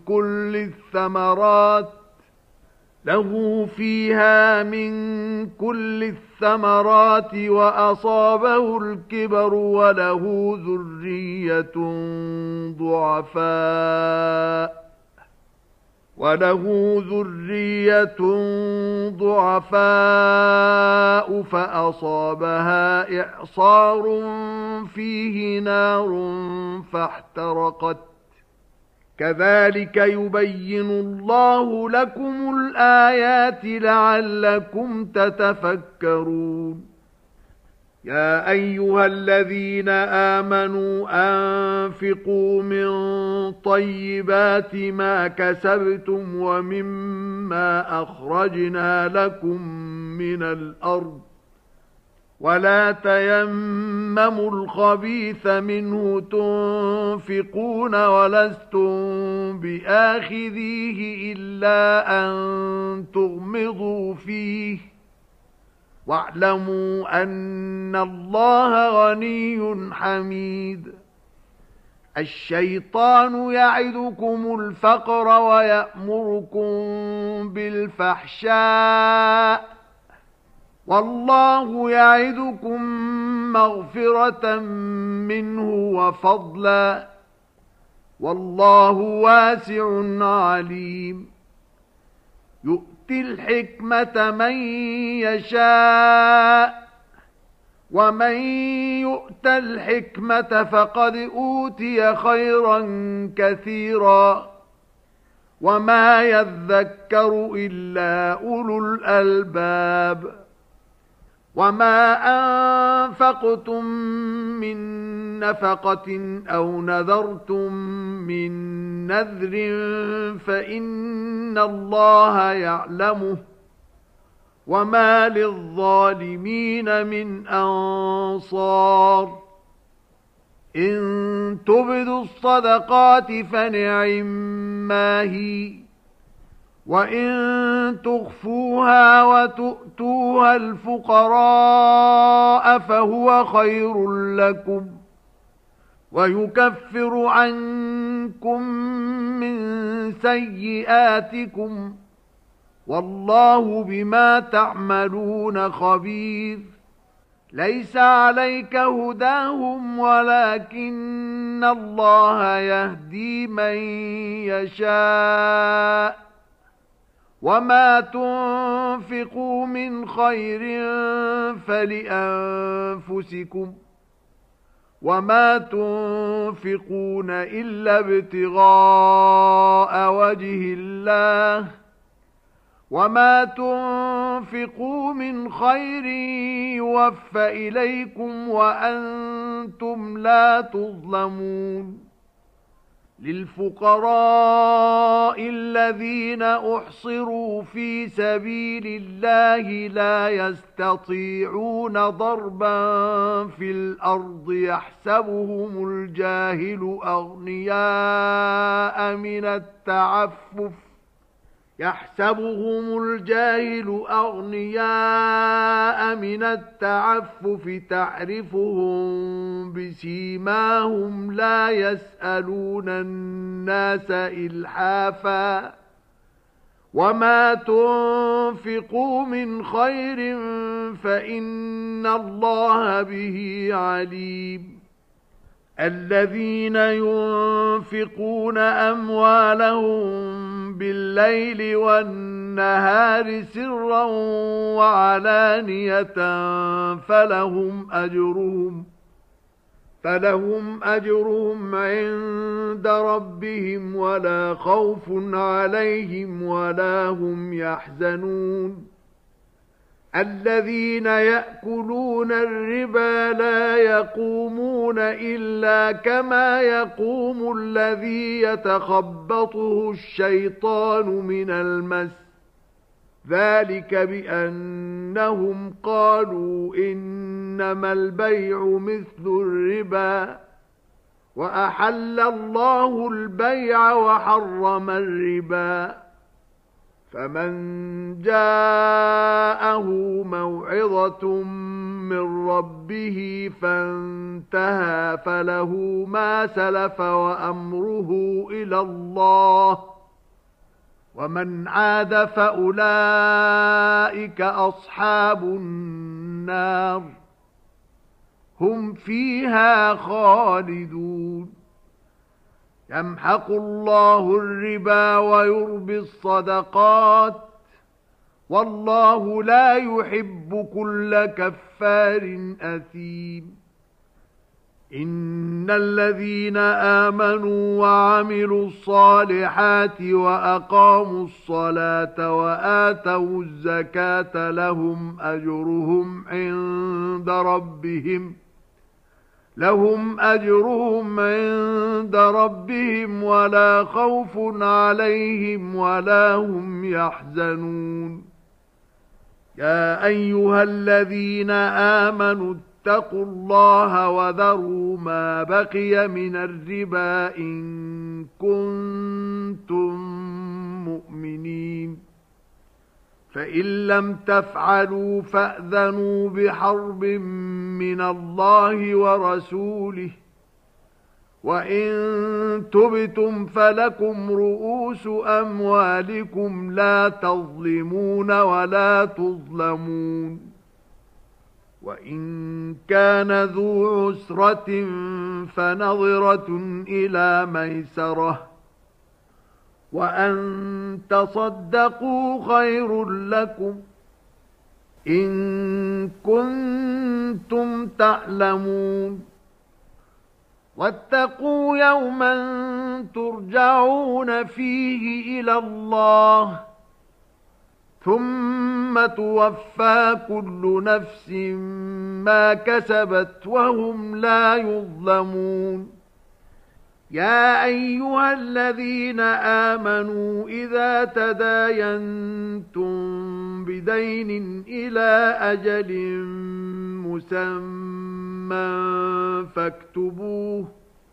Speaker 1: كل الثمرات وأصابه الكبر وله ذرية ضعفاء فأصابها إعصار فيه نار فاحترقت كذلك يبين الله لكم الآيات لعلكم تتفكرون. يا أيها الذين آمنوا أنفقوا من طيبات ما كسبتم ومما أخرجنا لكم من الأرض ولا تيمموا الخبيث منه تنفقون ولستم بآخذيه إلا أن تغمضوا فيه واعلموا أن الله غني حميد. الشيطان يعدكم الفقر ويأمركم بالفحشاء والله يعدكم مغفرة منه وفضلا والله واسع عليم. يؤتي الحكمة من يشاء ومن يؤت الحكمة فقد أوتي خيرا كثيرا وما يذكر إلا أولو الألباب. وما أنفقتم من نفقة أو نذرتم من نذر فإن الله يعلمه وما للظالمين من أنصار. إن تبدوا الصدقات فنعما هي وإن تخفوها وتؤتوها الفقراء فهو خير لكم ويكفر عنكم من سيئاتكم والله بما تعملون خبير. ليس عليك هداهم ولكن الله يهدي من يشاء وما تنفقوا من خير فلأنفسكم وما تنفقون إلا ابتغاء وجه الله وما تنفقوا من خير يوفى إليكم وأنتم لا تظلمون. للفقراء الذين أحصروا في سبيل الله لا يستطيعون ضربا في الأرض يحسبهم الجاهل أغنياء من التعفف تعرفهم بسيماهم لا يسألون الناس إلحافا وما تنفقوا من خير فإن الله به عليم. الذين ينفقون أموالهم بالليل والنهار سرا وعلانية فلهم أجرهم عند ربهم ولا خوف عليهم ولا هم يحزنون. الذين يأكلون الربا لا يقومون إلا كما يقوم الذي يتخبطه الشيطان من المس ذلك بأنهم قالوا إنما البيع مثل الربا وأحل الله البيع وحرم الربا. فمن جاءه موعظة من ربه فانتهى فله ما سلف وأمره إلى الله ومن عاد فأولئك أصحاب النار هم فيها خالدون. يمحق الله الربا ويربي الصدقات والله لا يحب كل كفار أثيم. إن الذين آمنوا وعملوا الصالحات وأقاموا الصلاة وآتوا الزكاة لهم أجرهم عند ربهم ولا خوف عليهم ولا هم يحزنون. يا أيها الذين آمنوا اتقوا الله وذروا ما بقي من الربا إن كنتم مؤمنين فإن لم تفعلوا فأذنوا بحرب من الله ورسوله وإن تبتم فلكم رؤوس أموالكم لا تظلمون ولا تظلمون وإن كان ذو عسرة فنظرة إلى ميسرة وأن تصدقوا خير لكم إن كنتم تعلمون واتقوا يوما ترجعون فيه إلى الله ثم توفى كل نفس ما كسبت وهم لا يظلمون يا أيها الذين آمنوا إذا تداينتم بدين إلى أجل مسمى فاكتبوه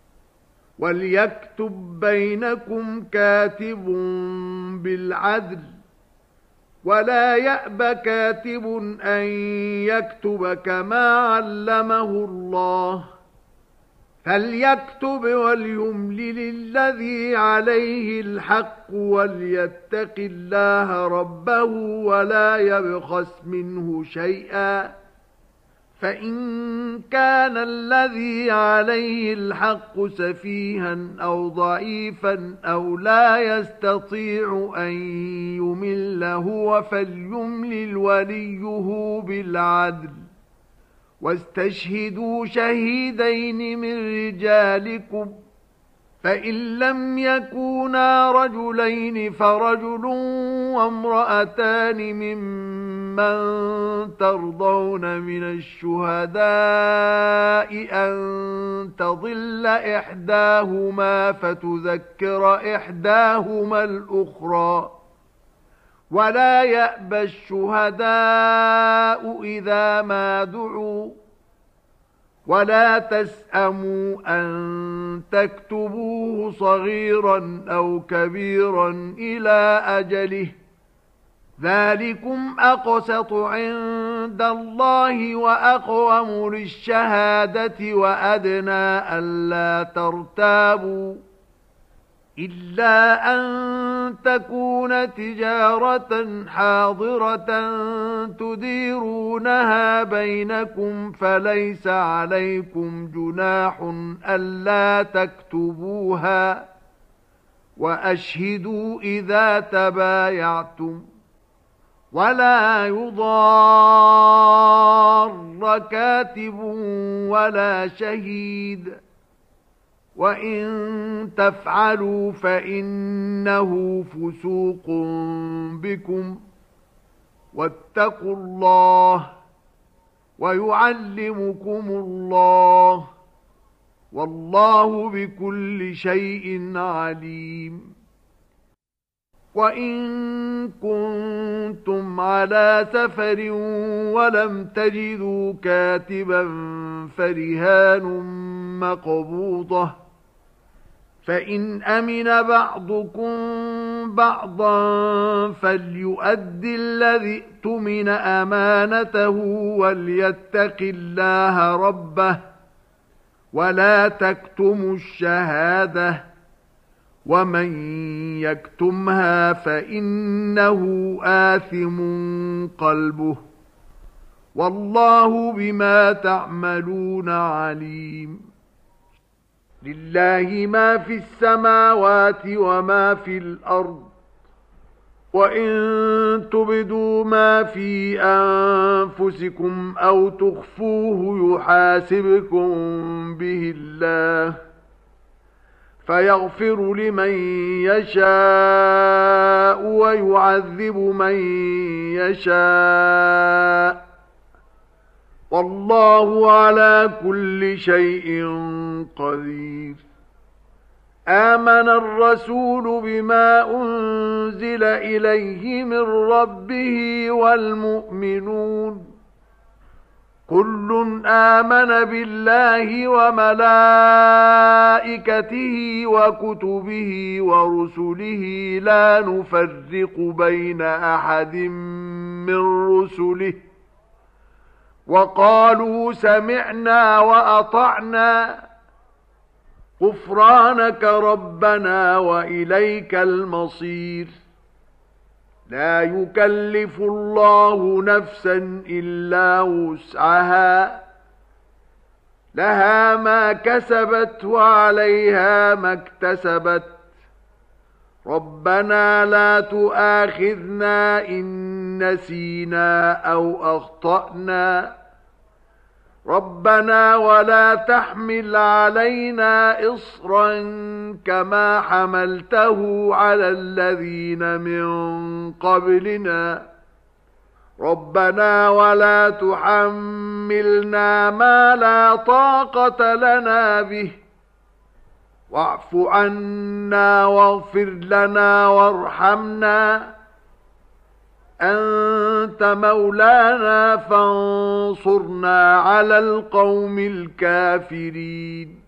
Speaker 1: وليكتب بينكم كاتب بالعدل ولا يأب كاتب أن يكتب كما علمه الله فليكتب وليملل الذي عليه الحق وليتق الله ربه ولا يبخس منه شيئا فإن كان الذي عليه الحق سفيها أو ضعيفا أو لا يستطيع أن يمل هو فليملل وليه بالعدل واستشهدوا شهيدين من رجالكم فإن لم يكونا رجلين فرجل وامرأتان ممن ترضون من الشهداء أن تضل إحداهما فتذكر إحداهما الأخرى ولا يأبى الشهداء إذا ما دعوا ولا تسأموا أن تكتبوه صغيرا أو كبيرا إلى أجله ذلكم أقسط عند الله وأقوم للشهادة وأدنى ألا ترتابوا إلا أن تكون تجارة حاضرة تديرونها بينكم فليس عليكم جناح ألا تكتبوها وأشهدوا إذا تبايعتم ولا يضار كاتب ولا شهيد وإن تفعلوا فإنه فسوق بكم واتقوا الله ويعلمكم الله والله بكل شيء عليم وإن كنتم على سفر ولم تجدوا كاتبا فرهان مقبوضة فإن أمن بعضكم بعضا فليؤدي الذي اؤتمن أمانته وليتق الله ربه ولا تكتموا الشهادة ومن يكتمها فإنه آثم قلبه والله بما تعملون عليم لله ما في السماوات وما في الأرض وإن تبدوا ما في أنفسكم أو تخفوه يحاسبكم به الله فيغفر لمن يشاء ويعذب من يشاء والله على كل شيء قدير آمن الرسول بما أنزل إليه من ربه والمؤمنون كل آمن بالله وملائكته وكتبه ورسله لا نفرق بين أحد من رسله وقالوا سمعنا وأطعنا غفرانك ربنا وإليك المصير لا يكلف الله نفسا إلا وسعها لها ما كسبت وعليها ما اكتسبت ربنا لا تؤاخذنا إن نسينا أو أخطأنا ربنا ولا تحمل علينا إصرا كما حملته على الذين من قبلنا ربنا ولا تحملنا ما لا طاقة لنا به واعف عنا واغفر لنا وارحمنا أنت مولانا فانصرنا على القوم الكافرين